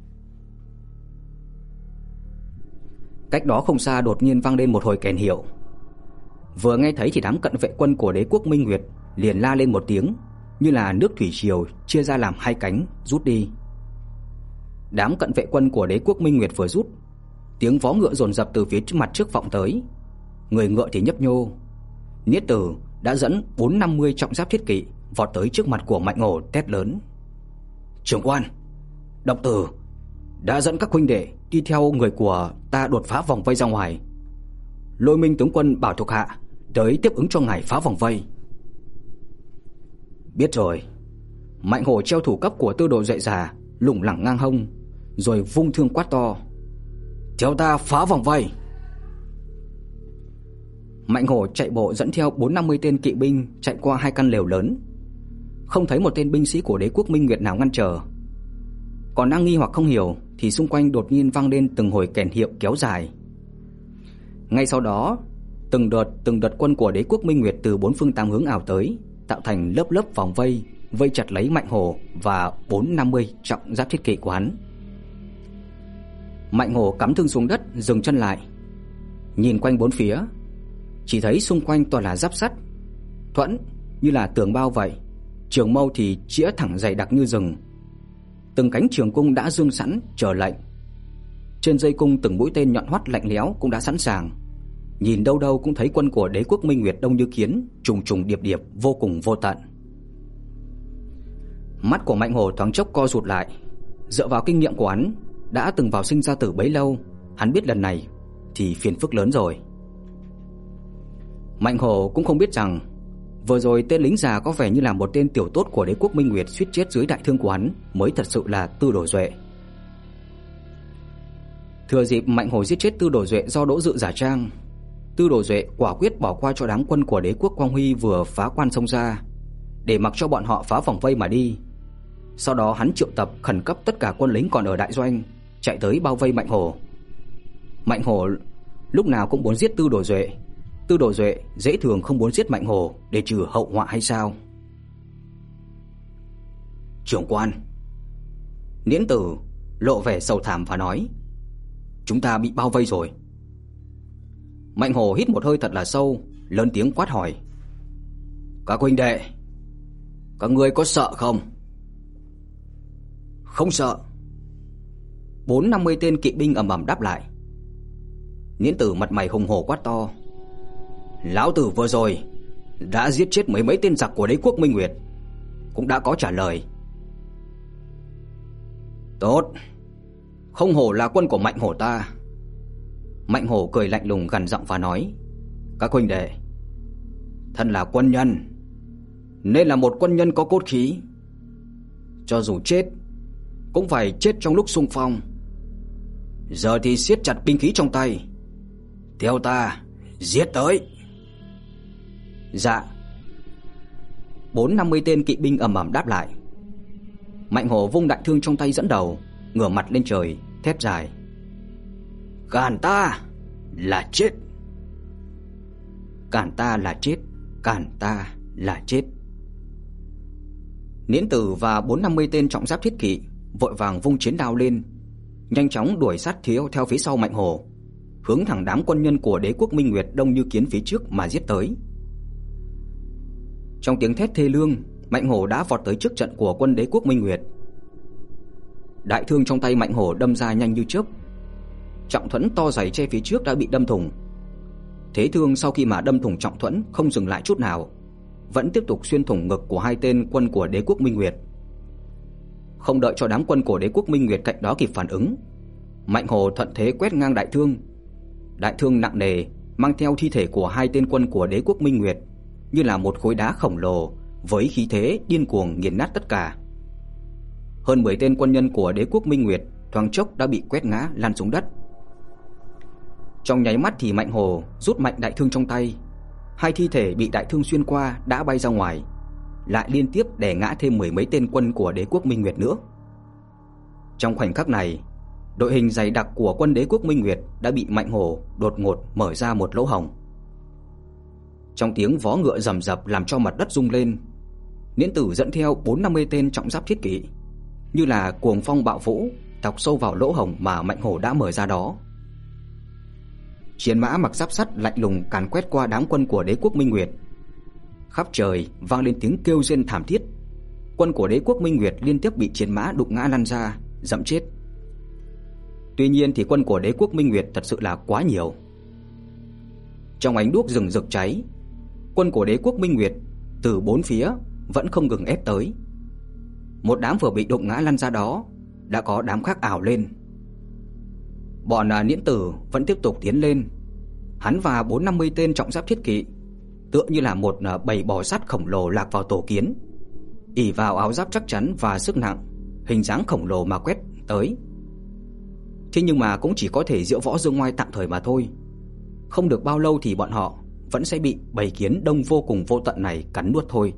S1: Cách đó không xa đột nhiên vang lên một hồi kèn hiệu. Vừa nghe thấy thì đám cận vệ quân của Đế quốc Minh Nguyệt liền la lên một tiếng, như là nước thủy triều chia ra làm hai cánh rút đi. Đám cận vệ quân của Đế quốc Minh Nguyệt vừa rút, tiếng vó ngựa dồn dập từ phía mặt trước vọng tới. Người ngựa thì nhấp nhô. Niết Tử đã dẫn bốn năm mươi trọng giáp thiết kỵ vọt tới trước mặt của Mạnh Hổ thét lớn: "Trưởng quan, Độc Tử đã dẫn các huynh đệ đi theo người của ta đột phá vòng vây ra ngoài. Lôi Minh tướng quân bảo thuộc hạ tới tiếp ứng cho ngài phá vòng vây." Biết rồi. Mạnh Hổ treo thủ cấp của Tư Đồ Duệ già lủng lẳng ngang hông, rồi vung thương quát to: "Theo ta phá vòng vây!" Mạnh Hổ chạy bộ dẫn theo bốn năm mươi tên kỵ binh chạy qua hai căn lều lớn, không thấy một tên binh sĩ của Đế quốc Minh Nguyệt nào ngăn trở. Còn đang nghi hoặc không hiểu thì xung quanh đột nhiên vang lên từng hồi kèn hiệu kéo dài. Ngay sau đó, từng đợt từng đợt quân của Đế quốc Minh Nguyệt từ bốn phương tám hướng ảo tới, tạo thành lớp lớp vòng vây, vây chặt lấy Mạnh Hổ và bốn năm mươi trọng giáp thiết kỵ của hắn. Mạnh Hổ cắm thương xuống đất, dừng chân lại, nhìn quanh bốn phía, chỉ thấy xung quanh toàn là giáp sắt, thuẫn như là tường bao vậy, trường mâu thì chĩa thẳng dày đặc như rừng. Từng cánh trường cung đã dương sẵn chờ lệnh. Trên dây cung từng mũi tên nhọn hoắt lạnh lẽo cũng đã sẵn sàng. Nhìn đâu đâu cũng thấy quân của Đế quốc Minh Nguyệt đông như kiến, trùng trùng điệp điệp, vô cùng vô tận. Mắt của Mạnh Hổ thoáng chốc co rụt lại. Dựa vào kinh nghiệm của hắn, đã từng vào sinh ra tử bấy lâu, hắn biết lần này thì phiền phức lớn rồi. Mạnh Hổ cũng không biết rằng vừa rồi tên lính già có vẻ như là một tên tiểu tốt của Đế quốc Minh Nguyệt suýt chết dưới đại thương của hắn mới thật sự là Tư Đồ Duệ. Thừa dịp Mạnh Hổ giết chết Tư Đồ Duệ do Đỗ Dự giả trang, Tư Đồ Duệ quả quyết bỏ qua cho đám quân của Đế quốc Quang Huy vừa phá quan xông ra, để mặc cho bọn họ phá vòng vây mà đi. Sau đó hắn triệu tập khẩn cấp tất cả quân lính còn ở đại doanh, chạy tới bao vây Mạnh Hổ. Mạnh Hổ lúc nào cũng muốn giết Tư Đồ Duệ, Tư Đồ Duệ dễ thường không muốn giết Mạnh Hổ để trừ hậu họa hay sao? Trưởng quan, Niễn Tử lộ vẻ sầu thảm và nói: chúng ta bị bao vây rồi. Mạnh Hổ hít một hơi thật là sâu, lớn tiếng quát hỏi: các huynh đệ, các ngươi có sợ không? Không sợ. Bốn năm mươi tên kỵ binh ầm ầm đáp lại. Niễn Tử mặt mày hùng hổ quát to: lão tử vừa rồi đã giết chết mấy mấy tên giặc của Đế quốc Minh Nguyệt, cũng đã có trả lời. Tốt, không hổ là quân của Mạnh Hổ ta. Mạnh Hổ cười lạnh lùng gằn giọng và nói: các huynh đệ, thân là quân nhân nên là một quân nhân có cốt khí, cho dù chết cũng phải chết trong lúc xung phong. Giờ thì siết chặt binh khí trong tay, theo ta giết tới. Dạ. Bốn năm mươi tên kỵ binh ầm ầm đáp lại. Mạnh Hổ vung đại thương trong tay dẫn đầu, ngửa mặt lên trời thét dài: cản ta là chết, cản ta là chết, cản ta là chết. Niễn Tử và bốn năm mươi tên trọng giáp thiết kỵ vội vàng vung chiến đao lên, nhanh chóng đuổi sát theo theo phía sau Mạnh Hổ, hướng thẳng đám quân nhân của Đế quốc Minh Nguyệt đông như kiến phía trước mà giết tới. Trong tiếng thét thê lương, Mạnh Hổ đã vọt tới trước trận của quân Đế quốc Minh Nguyệt. Đại thương trong tay Mạnh Hổ đâm ra nhanh như chớp. Trọng thuẫn to dày che phía trước đã bị đâm thủng. Thế thương sau khi mà đâm thủng trọng thuẫn không dừng lại chút nào, vẫn tiếp tục xuyên thủng ngực của hai tên quân của Đế quốc Minh Nguyệt. Không đợi cho đám quân của Đế quốc Minh Nguyệt cạnh đó kịp phản ứng, Mạnh Hổ thuận thế quét ngang đại thương. Đại thương nặng nề mang theo thi thể của hai tên quân của Đế quốc Minh Nguyệt như là một khối đá khổng lồ, với khí thế điên cuồng nghiền nát tất cả. Hơn mười tên quân nhân của Đế quốc Minh Nguyệt thoáng chốc đã bị quét ngã lăn xuống đất. Trong nháy mắt thì Mạnh Hổ rút mạnh đại thương trong tay, hai thi thể bị đại thương xuyên qua đã bay ra ngoài, lại liên tiếp đè ngã thêm mười mấy tên quân của Đế quốc Minh Nguyệt nữa. Trong khoảnh khắc này, đội hình dày đặc của quân Đế quốc Minh Nguyệt đã bị Mạnh Hổ đột ngột mở ra một lỗ hổng. Trong tiếng vó ngựa rầm rập làm cho mặt đất rung lên, Niễn Tử dẫn theo bốn năm mươi tên trọng giáp thiết kỵ như là cuồng phong bạo vũ thọc sâu vào lỗ hổng mà Mạnh Hổ đã mở ra đó. Chiến mã mặc giáp sắt lạnh lùng càn quét qua đám quân của Đế quốc Minh Nguyệt. Khắp trời vang lên tiếng kêu rên thảm thiết. Quân của Đế quốc Minh Nguyệt liên tiếp bị chiến mã đụng ngã lăn ra, dẫm chết. Tuy nhiên thì quân của Đế quốc Minh Nguyệt thật sự là quá nhiều. Trong ánh đuốc rừng rực cháy, quân của Đế quốc Minh Nguyệt từ bốn phía vẫn không ngừng ép tới. Một đám vừa bị đụng ngã lăn ra đó, đã có đám khác ảo lên. Bọn Niễn Tử vẫn tiếp tục tiến lên. Hắn và bốn năm mươi tên trọng giáp thiết kỵ tựa như là một bầy bò sát khổng lồ lạc vào tổ kiến, ỷ vào áo giáp chắc chắn và sức nặng, hình dáng khổng lồ mà quét tới. Thế nhưng mà cũng chỉ có thể diễu võ dương ngoai tạm thời mà thôi. Không được bao lâu thì bọn họ vẫn sẽ bị bầy kiến đông vô cùng vô tận này cắn nuốt thôi.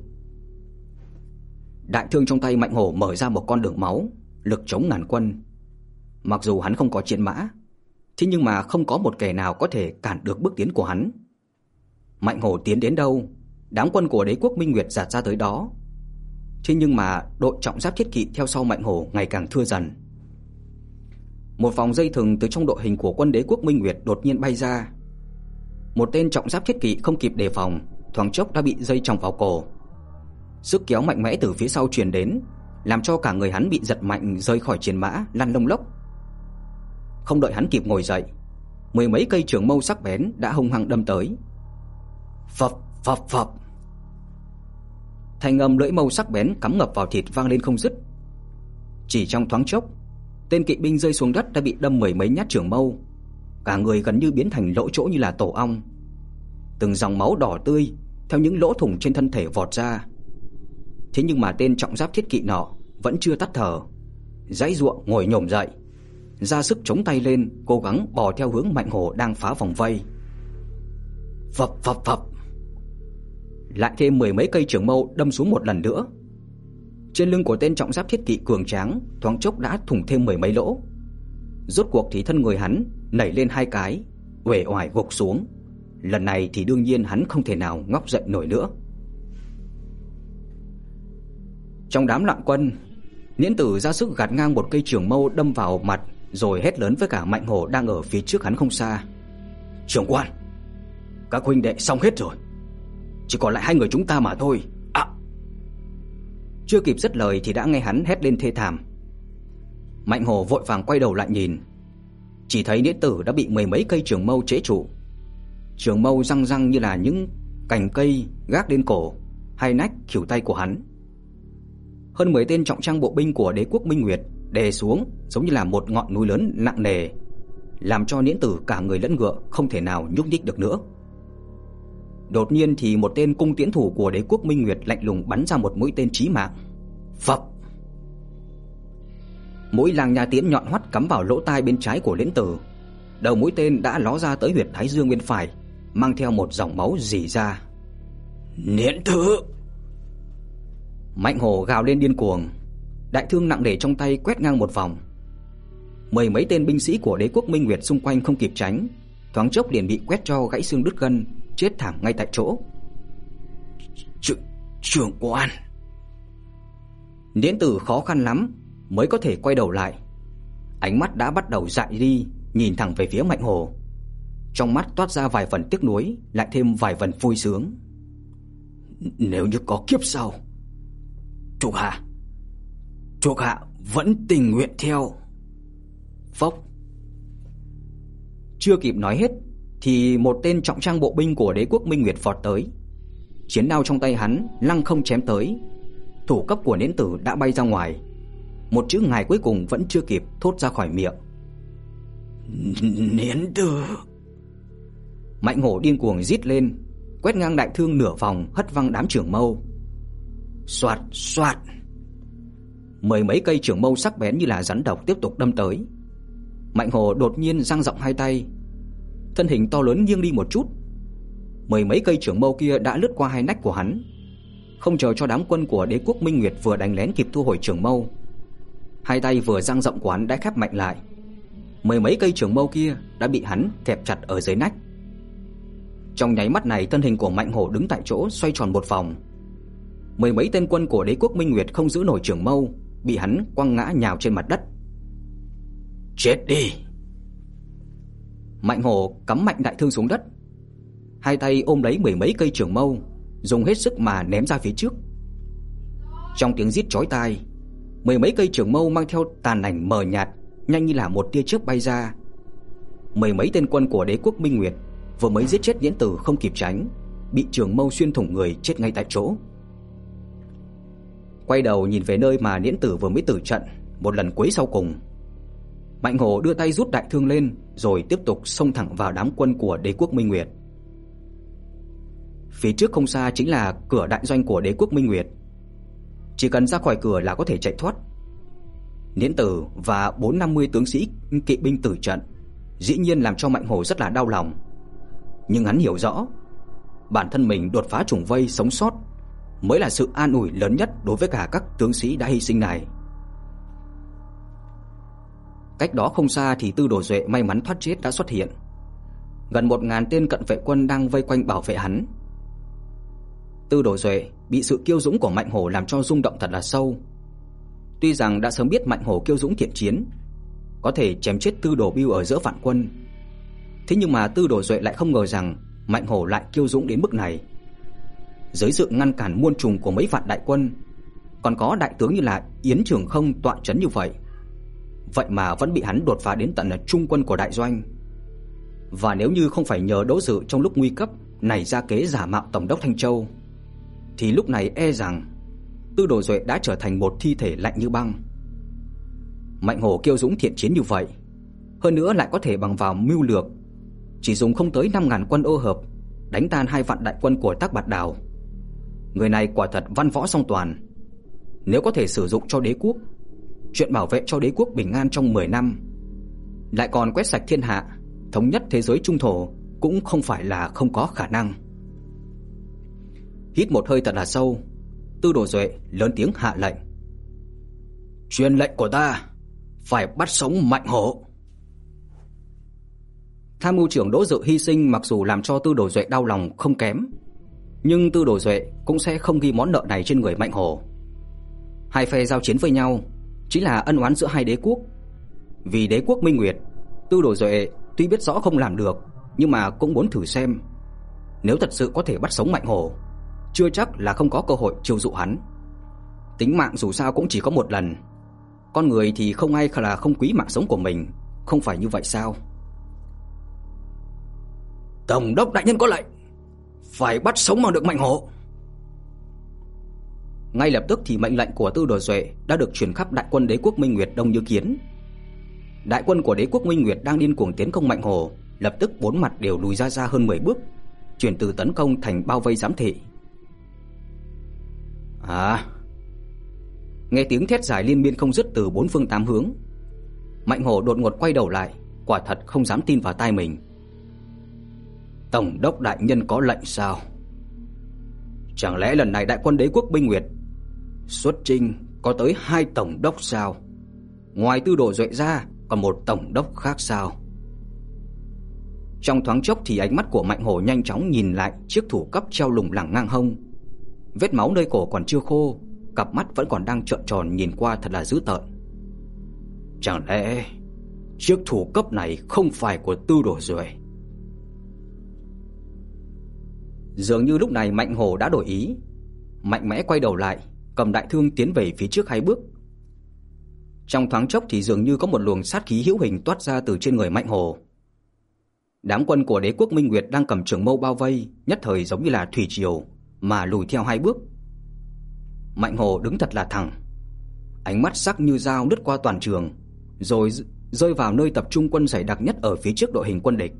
S1: Đại thương trong tay Mạnh Hổ mở ra một con đường máu, lực chống ngàn quân. Mặc dù hắn không có chiến mã, thế nhưng mà không có một kẻ nào có thể cản được bước tiến của hắn. Mạnh Hổ tiến đến đâu, đám quân của Đế quốc Minh Nguyệt dạt ra tới đó. Thế nhưng mà đội trọng giáp thiết kỵ theo sau Mạnh Hổ ngày càng thưa dần. Một vòng dây thừng từ trong đội hình của quân Đế quốc Minh Nguyệt đột nhiên bay ra. Một tên trọng giáp thiết kỵ không kịp đề phòng, thoáng chốc đã bị dây chòng vào cổ. Sức kéo mạnh mẽ từ phía sau truyền đến, làm cho cả người hắn bị giật mạnh rơi khỏi chiến mã, lăn lông lốc. Không đợi hắn kịp ngồi dậy, mười mấy cây trường mâu sắc bén đã hung hăng đâm tới. Phập phập phập. Thanh âm lưỡi mâu sắc bén cắm ngập vào thịt vang lên không dứt. Chỉ trong thoáng chốc, tên kỵ binh rơi xuống đất đã bị đâm mười mấy nhát trường mâu, cả người gần như biến thành lỗ chỗ như là tổ ong. Từng dòng máu đỏ tươi theo những lỗ thủng trên thân thể vọt ra. Thế nhưng mà tên trọng giáp thiết kỵ nọ vẫn chưa tắt thở, giãy giụa ngồi nhổm dậy, ra sức chống tay lên, cố gắng bò theo hướng Mạnh Hổ đang phá vòng vây. Phập phập phập. Lại thêm mười mấy cây trường mâu đâm xuống một lần nữa. Trên lưng của tên trọng giáp thiết kỵ cường tráng thoáng chốc đã thủng thêm mười mấy lỗ. Rốt cuộc thì thân người hắn nảy lên hai cái, uể oải gục xuống. Lần này thì đương nhiên hắn không thể nào ngóc dậy nổi nữa. Trong đám loạn quân, Niễn Tử ra sức gạt ngang một cây trường mâu đâm vào mặt, rồi hét lớn với cả Mạnh Hổ đang ở phía trước hắn không xa: "Trưởng quan, các huynh đệ xong hết rồi, chỉ còn lại hai người chúng ta mà thôi." À! Chưa kịp dứt lời thì đã nghe hắn hét lên thê thảm. Mạnh Hổ vội vàng quay đầu lại nhìn, chỉ thấy Niễn Tử đã bị mười mấy cây trường mâu chế trụ. Trường mâu răng răng như là những cành cây gác lên cổ, hai nách, khuỷu tay của hắn. Hơn mười tên trọng trang bộ binh của Đế quốc Minh Nguyệt đè xuống giống như là một ngọn núi lớn nặng nề, làm cho Niễn Tử cả người lẫn ngựa không thể nào nhúc nhích được nữa. Đột nhiên thì một tên cung tiễn thủ của Đế quốc Minh Nguyệt lạnh lùng bắn ra một mũi tên chí mạng. Phập. Mũi làng nha tiễn nhọn hoắt cắm vào lỗ tai bên trái của Niễn Tử. Đầu mũi tên đã ló ra tới huyệt thái dương bên phải, mang theo một dòng máu rỉ ra. Niễn Tử! Mạnh Hổ gào lên điên cuồng, đại thương nặng nề trong tay quét ngang một vòng. Mười mấy tên binh sĩ của Đế quốc Minh Nguyệt xung quanh không kịp tránh, thoáng chốc liền bị quét cho gãy xương đứt gân, chết thảm ngay tại chỗ. Trưởng quan! Niễn Tử khó khăn lắm mới có thể quay đầu lại. Ánh mắt đã bắt đầu dại đi, nhìn thẳng về phía Mạnh Hổ. Trong mắt toát ra vài phần tiếc nuối, lại thêm vài phần vui sướng. Nếu như có kiếp sau, thuộc hạ thuộc hạ vẫn tình nguyện theo. Phốc. Chưa kịp nói hết thì một tên trọng trang bộ binh của Đế quốc Minh Nguyệt vọt tới. Chiến đao trong tay hắn lăng không chém tới. Thủ cấp của Niễn Tử đã bay ra ngoài. Một chữ ngài cuối cùng vẫn chưa kịp thốt ra khỏi miệng. Niễn Tử! Mạnh Hổ điên cuồng rít lên, quét ngang đại thương nửa vòng, hất văng đám trường mâu. Soạt soạt. Mười mấy cây trường mâu sắc bén như là rắn độc tiếp tục đâm tới. Mạnh Hổ đột nhiên dang rộng hai tay, thân hình to lớn nghiêng đi một chút. Mười mấy cây trường mâu kia đã lướt qua hai nách của hắn. Không chờ cho đám quân của Đế quốc Minh Nguyệt vừa đánh lén kịp thu hồi trường mâu, hai tay vừa dang rộng của hắn đã khép mạnh lại. Mười mấy cây trường mâu kia đã bị hắn kẹp chặt ở dưới nách. Trong nháy mắt này, thân hình của Mạnh Hổ đứng tại chỗ xoay tròn một vòng. Mười mấy tên quân của Đế quốc Minh Nguyệt không giữ nổi trường mâu, bị hắn quăng ngã nhào trên mặt đất. Chết đi! Mạnh Hổ cắm mạnh đại thương xuống đất, hai tay ôm lấy mười mấy cây trường mâu, dùng hết sức mà ném ra phía trước. Trong tiếng rít chói tai, mười mấy cây trường mâu mang theo tàn ảnh mờ nhạt, nhanh như là một tia chớp bay ra. Mười mấy tên quân của Đế quốc Minh Nguyệt vừa mới giết chết Niễn Tử không kịp tránh, bị trường mâu xuyên thủng người chết ngay tại chỗ. Quay đầu nhìn về nơi mà Niễn Tử vừa mới tử trận một lần cuối sau cùng, Mạnh Hổ đưa tay rút đại thương lên, rồi tiếp tục xông thẳng vào đám quân của Đế quốc Minh Nguyệt. Phía trước không xa chính là cửa đại doanh của Đế quốc Minh Nguyệt. Chỉ cần ra khỏi cửa là có thể chạy thoát. Niễn Tử và bốn năm mươi tướng sĩ kỵ binh tử trận dĩ nhiên làm cho Mạnh Hổ rất là đau lòng. Nhưng hắn hiểu rõ, bản thân mình đột phá trùng vây sống sót mới là sự an ủi lớn nhất đối với cả các tướng sĩ đã hy sinh này. Cách đó không xa thì Tư Đồ Duệ may mắn thoát chết đã xuất hiện. Gần một ngàn tên cận vệ quân đang vây quanh bảo vệ hắn. Tư Đồ Duệ bị sự kiêu dũng của Mạnh Hổ làm cho rung động thật là sâu. Tuy rằng đã sớm biết Mạnh Hổ kiêu dũng thiện chiến, có thể chém chết Tư Đồ Bưu ở giữa vạn quân, thế nhưng mà Tư Đồ Duệ lại không ngờ rằng Mạnh Hổ lại kiêu dũng đến mức này. Dưới sự ngăn cản muôn trùng của mấy vạn đại quân, còn có đại tướng như là Yến Trường Không tọa trấn như vậy, vậy mà vẫn bị hắn đột phá đến tận là trung quân của đại doanh. Và nếu như không phải nhờ Đỗ Dự trong lúc nguy cấp nảy ra kế giả mạo tổng đốc Thanh Châu, thì lúc này e rằng Tư Đồ Duệ đã trở thành một thi thể lạnh như băng. Mạnh Hổ kiêu dũng thiện chiến như vậy, hơn nữa lại có thể bằng vào mưu lược, chỉ dùng không tới năm ngàn quân ô hợp đánh tan hai vạn đại quân của Tắc Bạt Đào. Người này quả thật văn võ song toàn. Nếu có thể sử dụng cho đế quốc, chuyện bảo vệ cho đế quốc bình an trong mười năm, lại còn quét sạch thiên hạ, thống nhất thế giới trung thổ, cũng không phải là không có khả năng. Hít một hơi thật là sâu, Tư Đồ Duệ lớn tiếng hạ lệnh: "Truyền lệnh của ta, phải bắt sống Mạnh Hổ." Tham mưu trưởng Đỗ Dự hy sinh mặc dù làm cho Tư Đồ Duệ đau lòng không kém, nhưng Tư Đồ Duệ cũng sẽ không ghi món nợ này trên người Mạnh Hổ. Hai phe giao chiến với nhau chính là ân oán giữa hai đế quốc. Vì đế quốc Minh Nguyệt, Tư Đồ Duệ tuy biết rõ không làm được, nhưng mà cũng muốn thử xem. Nếu thật sự có thể bắt sống Mạnh Hổ, chưa chắc là không có cơ hội chiêu dụ hắn. Tính mạng dù sao cũng chỉ có một lần, con người thì không ai là không quý mạng sống của mình, không phải như vậy sao? "Tổng đốc đại nhân có lệnh, phải bắt sống bằng được Mạnh Hổ." Ngay lập tức thì mệnh lệnh của Tư Đồ Duệ đã được truyền khắp đại quân đế quốc Minh Nguyệt đông như kiến. Đại quân của đế quốc Minh Nguyệt đang điên cuồng tiến công Mạnh Hổ, lập tức bốn mặt đều lùi ra ra hơn mười bước, chuyển từ tấn công thành bao vây giám thị. À! Nghe tiếng thét dài liên miên không dứt từ bốn phương tám hướng, Mạnh Hổ đột ngột quay đầu lại, quả thật không dám tin vào tai mình. "Tổng đốc đại nhân có lệnh sao? Chẳng lẽ lần này đại quân đế quốc Minh Nguyệt xuất chinh có tới hai tổng đốc sao? Ngoài Tư Đồ Duệ ra còn một tổng đốc khác sao?" Trong thoáng chốc thì ánh mắt của Mạnh Hổ nhanh chóng nhìn lại chiếc thủ cấp treo lủng lẳng ngang hông. Vết máu nơi cổ còn chưa khô, cặp mắt vẫn còn đang trợn tròn nhìn qua thật là dữ tợn. Chẳng lẽ chiếc thủ cấp này không phải của Tư Đồ Duệ? Dường như lúc này Mạnh Hổ đã đổi ý, mạnh mẽ quay đầu lại, cầm đại thương tiến về phía trước hai bước. Trong thoáng chốc thì dường như có một luồng sát khí hữu hình toát ra từ trên người Mạnh Hổ. Đám quân của đế quốc Minh Nguyệt đang cầm trường mâu bao vây, nhất thời giống như là thủy triều mà lùi theo hai bước. Mạnh Hổ đứng thật là thẳng, ánh mắt sắc như dao lướt qua toàn trường, rồi rơi vào nơi tập trung quân dày đặc nhất ở phía trước đội hình quân địch.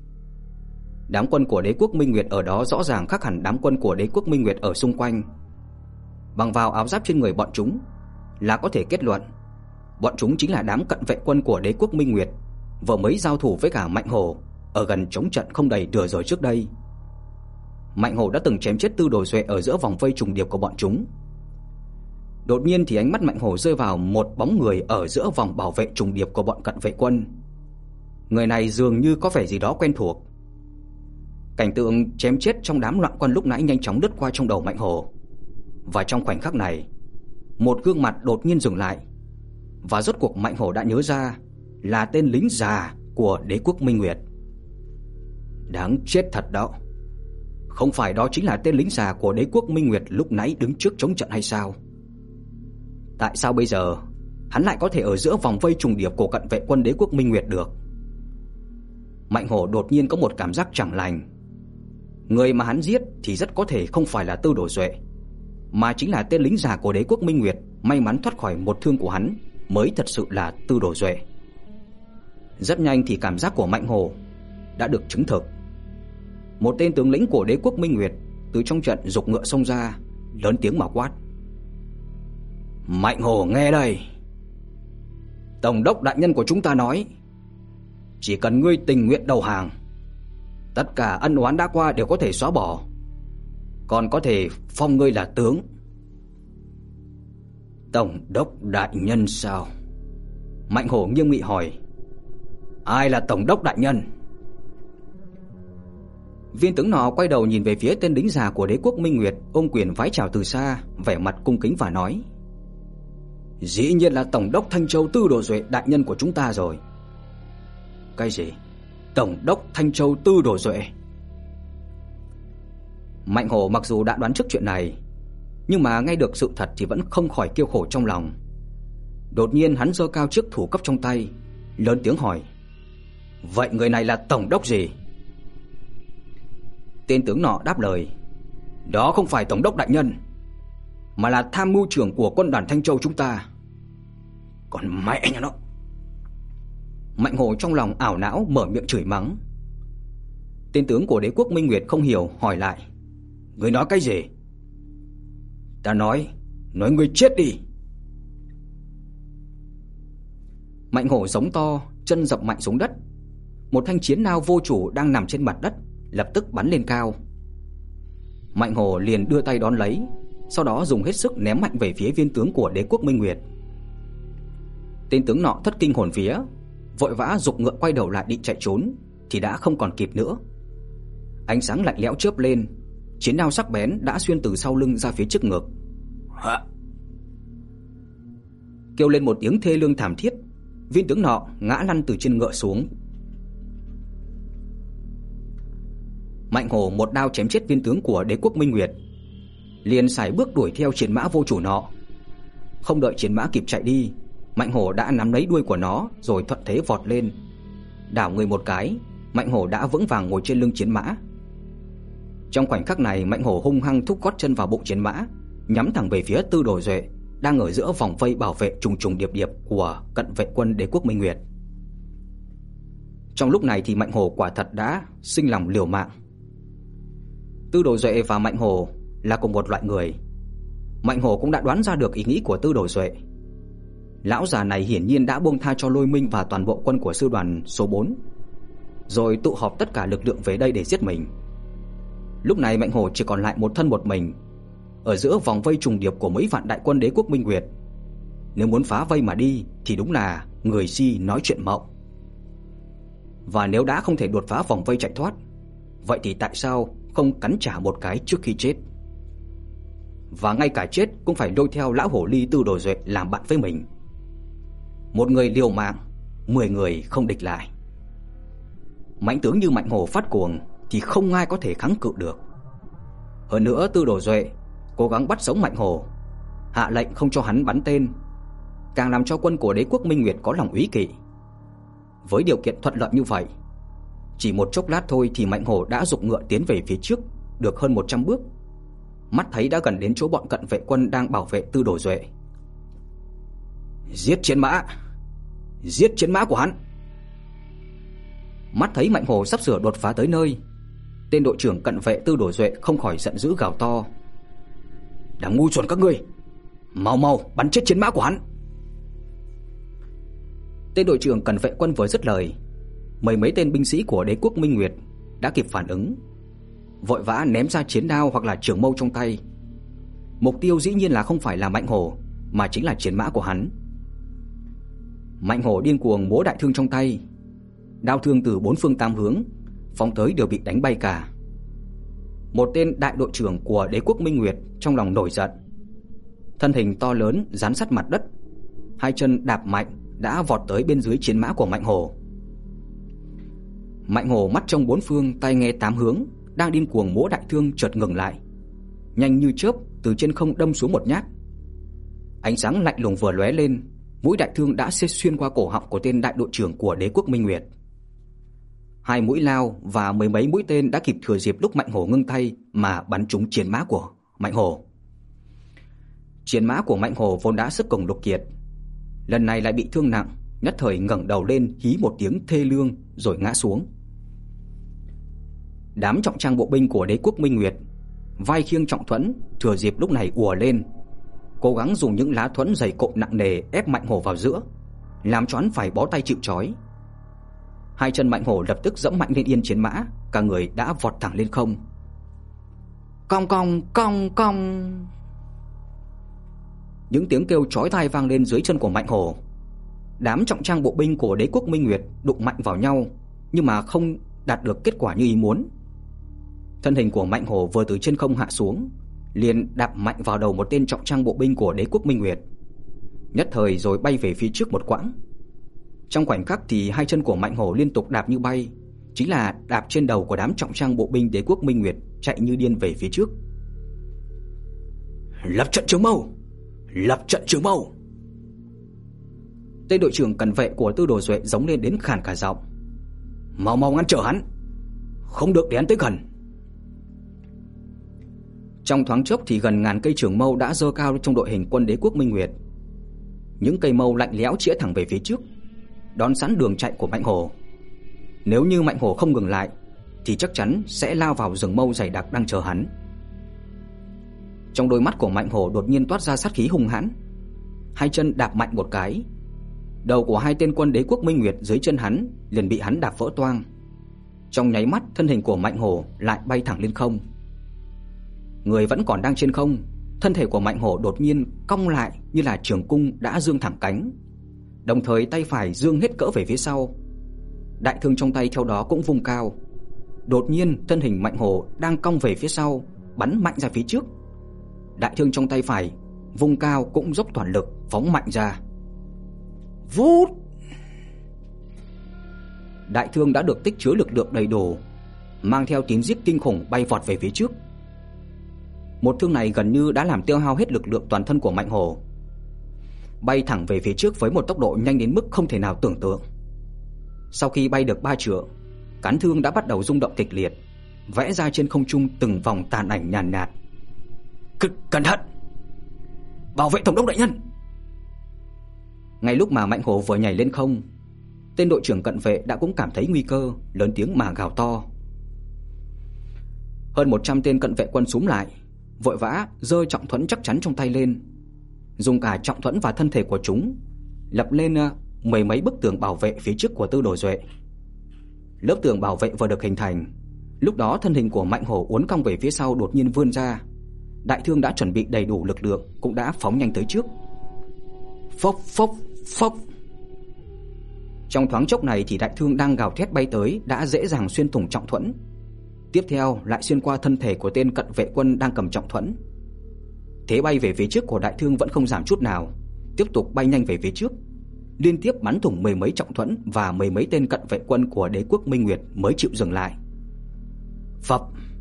S1: Đám quân của đế quốc Minh Nguyệt ở đó rõ ràng khác hẳn đám quân của đế quốc Minh Nguyệt ở xung quanh. Bằng vào áo giáp trên người bọn chúng là có thể kết luận, bọn chúng chính là đám cận vệ quân của đế quốc Minh Nguyệt vừa mới giao thủ với cả Mạnh Hổ ở gần chống trận không đầy nửa giờ trước đây. Mạnh Hổ đã từng chém chết Tư Đồ Duệ ở giữa vòng vây trùng điệp của bọn chúng. Đột nhiên thì ánh mắt Mạnh Hổ rơi vào một bóng người ở giữa vòng bảo vệ trùng điệp của bọn cận vệ quân. Người này dường như có vẻ gì đó quen thuộc. Cảnh tượng chém chết trong đám loạn quân lúc nãy nhanh chóng lướt qua trong đầu Mạnh Hổ. Và trong khoảnh khắc này, một gương mặt đột nhiên dừng lại. Và rốt cuộc Mạnh Hổ đã nhớ ra là tên lính già của đế quốc Minh Nguyệt. Đáng chết thật đó. Không phải đó chính là tên lính già của đế quốc Minh Nguyệt lúc nãy đứng trước chống trận hay sao? Tại sao bây giờ hắn lại có thể ở giữa vòng vây trùng điệp của cận vệ quân đế quốc Minh Nguyệt được? Mạnh Hổ đột nhiên có một cảm giác chẳng lành. Người mà hắn giết thì rất có thể không phải là Tư Đồ Duệ, mà chính là tên lính già của đế quốc Minh Nguyệt may mắn thoát khỏi một thương của hắn mới thật sự là Tư Đồ Duệ. Rất nhanh thì cảm giác của Mạnh Hổ đã được chứng thực. Một tên tướng lĩnh của đế quốc Minh Nguyệt từ trong trận giục ngựa xông ra, lớn tiếng mà quát: "Mạnh Hổ nghe đây, tổng đốc đại nhân của chúng ta nói, chỉ cần ngươi tình nguyện đầu hàng, tất cả ân oán đã qua đều có thể xóa bỏ, còn có thể phong ngươi là tướng." "Tổng đốc đại nhân sao?" Mạnh Hổ nghiêm nghị hỏi. "Ai là tổng đốc đại nhân?" Viên tướng nọ quay đầu nhìn về phía tên lính già của Đế quốc Minh Nguyệt, ôm quyền vái chào từ xa, vẻ mặt cung kính và nói: "Dĩ nhiên là Tổng đốc Thanh Châu Tư Đồ Duệ đại nhân của chúng ta rồi." "Cái gì? Tổng đốc Thanh Châu Tư Đồ Duệ?" Mạnh Hổ mặc dù đã đoán trước chuyện này, nhưng mà nghe được sự thật thì vẫn không khỏi kêu khổ trong lòng. Đột nhiên hắn giơ cao chiếc thủ cấp trong tay, lớn tiếng hỏi: "Vậy người này là tổng đốc gì?" Tên tướng nọ đáp lời: "Đó không phải tổng đốc đại nhân, mà là tham mưu trưởng của quân đoàn Thanh Châu chúng ta." "Còn mẹ nhà nó!" Mạnh Hổ trong lòng ảo não mở miệng chửi mắng. Tên tướng của Đế quốc Minh Nguyệt không hiểu hỏi lại: "Ngươi nói cái gì?" "Ta nói, nói ngươi chết đi." Mạnh Hổ giống to, chân dập mạnh xuống đất. Một thanh chiến đao vô chủ đang nằm trên mặt đất lập tức bắn lên cao. Mạnh Hổ liền đưa tay đón lấy, sau đó dùng hết sức ném mạnh về phía viên tướng của Đế quốc Minh Nguyệt. Tên tướng nọ thất kinh hồn vía, vội vã giục ngựa quay đầu lại định chạy trốn thì đã không còn kịp nữa. Ánh sáng lạnh lẽo chớp lên, chiến đao sắc bén đã xuyên từ sau lưng ra phía trước ngực. Hả? Kêu lên một tiếng thê lương thảm thiết, viên tướng nọ ngã lăn từ trên ngựa xuống. Mạnh Hổ một đao chém chết viên tướng của Đế quốc Minh Nguyệt, liền sải bước đuổi theo chiến mã vô chủ nọ. Không đợi chiến mã kịp chạy đi, Mạnh Hổ đã nắm lấy đuôi của nó rồi thuận thế vọt lên. Đảo người một cái, Mạnh Hổ đã vững vàng ngồi trên lưng chiến mã. Trong khoảnh khắc này, Mạnh Hổ hung hăng thúc gót chân vào bụng chiến mã, nhắm thẳng về phía Tư Đồ Duệ đang ở giữa vòng vây bảo vệ trùng trùng điệp điệp của cận vệ quân Đế quốc Minh Nguyệt. Trong lúc này thì Mạnh Hổ quả thật đã sinh lòng liều mạng. Tư Đồ Duệ và Mạnh Hổ là cùng một loại người. Mạnh Hổ cũng đã đoán ra được ý nghĩ của Tư Đồ Duệ. Lão già này hiển nhiên đã buông tha cho Lôi Minh và toàn bộ quân của sư đoàn số bốn, rồi tụ họp tất cả lực lượng về đây để giết mình. Lúc này Mạnh Hổ chỉ còn lại một thân một mình ở giữa vòng vây trùng điệp của mấy vạn đại quân Đế quốc Minh Nguyệt. Nếu muốn phá vây mà đi thì đúng là người si nói chuyện mộng. Và nếu đã không thể đột phá vòng vây chạy thoát, vậy thì tại sao không cắn trả một cái trước khi chết? Và ngay cả chết cũng phải lôi theo lão hổ ly Tư Đồ Duệ làm bạn với mình. Một người liều mạng, mười người không địch lại. Mãnh tướng như Mạnh Hổ phát cuồng thì không ai có thể kháng cự được. Hơn nữa Tư Đồ Duệ cố gắng bắt sống Mạnh Hổ, hạ lệnh không cho hắn bắn tên, càng làm cho quân của Đế quốc Minh Nguyệt có lòng úy kỵ. Với điều kiện thuận lợi như vậy, chỉ một chốc lát thôi thì Mạnh Hổ đã giục ngựa tiến về phía trước được hơn một trăm bước. Mắt thấy đã gần đến chỗ bọn cận vệ quân đang bảo vệ Tư Đồ Duệ. Giết chiến mã, giết chiến mã của hắn. Mắt thấy Mạnh Hổ sắp sửa đột phá tới nơi, tên đội trưởng cận vệ Tư Đồ Duệ không khỏi giận dữ gào to: Đáng ngu xuẩn các ngươi, mau mau bắn chết chiến mã của hắn. Tên đội trưởng cận vệ quân vừa dứt lời, mười mấy tên binh sĩ của Đế quốc Minh Nguyệt đã kịp phản ứng, vội vã ném ra chiến đao hoặc là trường mâu trong tay. Mục tiêu dĩ nhiên là không phải là Mạnh Hổ, mà chính là chiến mã của hắn. Mạnh Hổ điên cuồng múa đại thương trong tay, đao thương từ bốn phương tám hướng phóng tới đều bị đánh bay cả. Một tên đại đội trưởng của Đế quốc Minh Nguyệt trong lòng nổi giận, thân hình to lớn dán sát mặt đất, hai chân đạp mạnh đã vọt tới bên dưới chiến mã của Mạnh Hổ. Mạnh Hổ mắt trông bốn phương, tai nghe tám hướng, đang điên cuồng múa đại thương chợt ngừng lại, nhanh như chớp từ trên không đâm xuống một nhát. Ánh sáng lạnh lùng vừa lóe lên, mũi đại thương đã xuyên xuyên qua cổ họng của tên đại đội trưởng của Đế quốc Minh Nguyệt. Hai mũi lao và mười mấy mũi tên đã kịp thừa dịp lúc Mạnh Hổ ngưng tay mà bắn trúng chiến mã của Mạnh Hổ. Chiến mã của Mạnh Hổ vốn đã sức cùng lục kiệt, lần này lại bị thương nặng, nhất thời ngẩng đầu lên hí một tiếng thê lương rồi ngã xuống. Đám trọng trang bộ binh của Đế quốc Minh Nguyệt vai khiêng trọng thuẫn thừa dịp lúc này ùa lên, cố gắng dùng những lá thuẫn dày cộm nặng nề ép Mạnh Hổ vào giữa, làm cho hắn phải bó tay chịu trói. Hai chân Mạnh Hổ lập tức giẫm mạnh lên yên chiến mã, cả người đã vọt thẳng lên không. Cong cong cong cong. Những tiếng kêu chói tai vang lên dưới chân của Mạnh Hổ. Đám trọng trang bộ binh của Đế quốc Minh Nguyệt đụng mạnh vào nhau, nhưng mà không đạt được kết quả như ý muốn. Thân hình của Mạnh Hổ vừa từ trên không hạ xuống, liền đạp mạnh vào đầu một tên trọng trang bộ binh của Đế quốc Minh Nguyệt. Nhất thời rồi bay về phía trước một quãng. Trong khoảnh khắc thì hai chân của Mạnh Hổ liên tục đạp như bay, chính là đạp trên đầu của đám trọng trang bộ binh Đế quốc Minh Nguyệt chạy như điên về phía trước. Lập trận trường mâu! Lập trận trường mâu! Tên đội trưởng cận vệ của Tư Đồ Duệ giống lên đến khàn cả giọng. Mau mau ngăn trở hắn, không được để hắn tới gần. Trong thoáng chốc thì gần ngàn cây trường mâu đã giơ cao trong đội hình quân Đế quốc Minh Nguyệt. Những cây mâu lạnh lẽo chĩa thẳng về phía trước, đón sẵn đường chạy của Mạnh Hổ. Nếu như Mạnh Hổ không ngừng lại thì chắc chắn sẽ lao vào rừng mâu dày đặc đang chờ hắn. Trong đôi mắt của Mạnh Hổ đột nhiên toát ra sát khí hung hãn. Hai chân đạp mạnh một cái, đầu của hai tên quân Đế quốc Minh Nguyệt dưới chân hắn liền bị hắn đạp vỡ toang. Trong nháy mắt, thân hình của Mạnh Hổ lại bay thẳng lên không. Người vẫn còn đang trên không, thân thể của Mạnh Hổ đột nhiên cong lại như là trường cung đã dương thẳng cánh, đồng thời tay phải dương hết cỡ về phía sau. Đại thương trong tay theo đó cũng vung cao. Đột nhiên, thân hình Mạnh Hổ đang cong về phía sau, bắn mạnh ra phía trước. Đại thương trong tay phải vung cao cũng dốc toàn lực phóng mạnh ra. Vút! Đại thương đã được tích chứa lực lượng đầy đủ, mang theo tiếng giết kinh khủng bay vọt về phía trước. Một thương này gần như đã làm tiêu hao hết lực lượng toàn thân của Mạnh Hổ. Bay thẳng về phía trước với một tốc độ nhanh đến mức không thể nào tưởng tượng. Sau khi bay được ba trượng, cán thương đã bắt đầu rung động kịch liệt, vẽ ra trên không trung từng vòng tàn ảnh nhàn nhạt. Cẩn thận! Bảo vệ tổng đốc đại nhân! Ngay lúc mà Mạnh Hổ vừa nhảy lên không, tên đội trưởng cận vệ đã cũng cảm thấy nguy cơ, lớn tiếng mà gào to. Hơn một trăm tên cận vệ quân xúm lại, vội vã giơ trọng thuẫn chắc chắn trong tay lên, dùng cả trọng thuẫn và thân thể của chúng lập lên mười mấy bức tường bảo vệ phía trước của Tư Đồ Duệ. Lớp tường bảo vệ vừa được hình thành, lúc đó thân hình của Mạnh Hổ uốn cong về phía sau đột nhiên vươn ra. Đại thương đã chuẩn bị đầy đủ lực lượng cũng đã phóng nhanh tới trước. Phốc phốc phốc. Trong thoáng chốc này thì đại thương đang gào thét bay tới đã dễ dàng xuyên thủng trọng thuẫn, tiếp theo lại xuyên qua thân thể của tên cận vệ quân đang cầm trọng thuẫn. Thế bay về phía trước của đại thương vẫn không giảm chút nào, tiếp tục bay nhanh về phía trước, liên tiếp bắn thủng mười mấy trọng thuẫn và mười mấy tên cận vệ quân của Đế quốc Minh Nguyệt mới chịu dừng lại. Phập.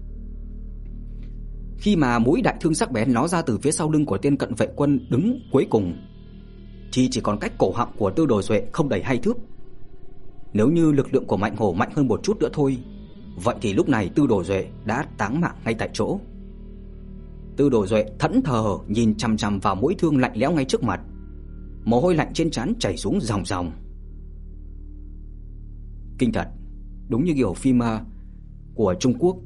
S1: Khi mà mũi đại thương sắc bén ló ra từ phía sau lưng của tên cận vệ quân đứng cuối cùng, thì chỉ còn cách cổ họng của Tư Đồ Duệ không đầy hai thước. Nếu như lực lượng của Mạnh Hổ mạnh hơn một chút nữa thôi, vậy thì lúc này Tư Đồ Duệ đã táng mạng ngay tại chỗ. Tư Đồ Duệ thẫn thờ nhìn chằm chằm vào mũi thương lạnh lẽo ngay trước mặt, mồ hôi lạnh trên trán chảy xuống ròng ròng. Kinh thật, đúng như kiểu phim uh, của Trung Quốc.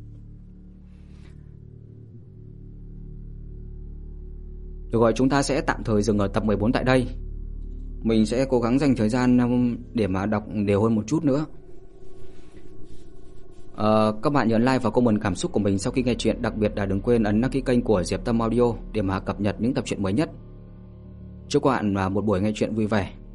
S1: Được rồi, chúng ta sẽ tạm thời dừng ở tập mười bốn tại đây. Mình sẽ cố gắng dành thời gian để mà đọc đều hơn một chút nữa. à, Các bạn nhớ like và comment cảm xúc của mình sau khi nghe chuyện. Đặc biệt là đừng quên ấn đăng ký kênh của Diệp Tâm Audio để mà cập nhật những tập truyện mới nhất. Chúc các bạn một buổi nghe chuyện vui vẻ.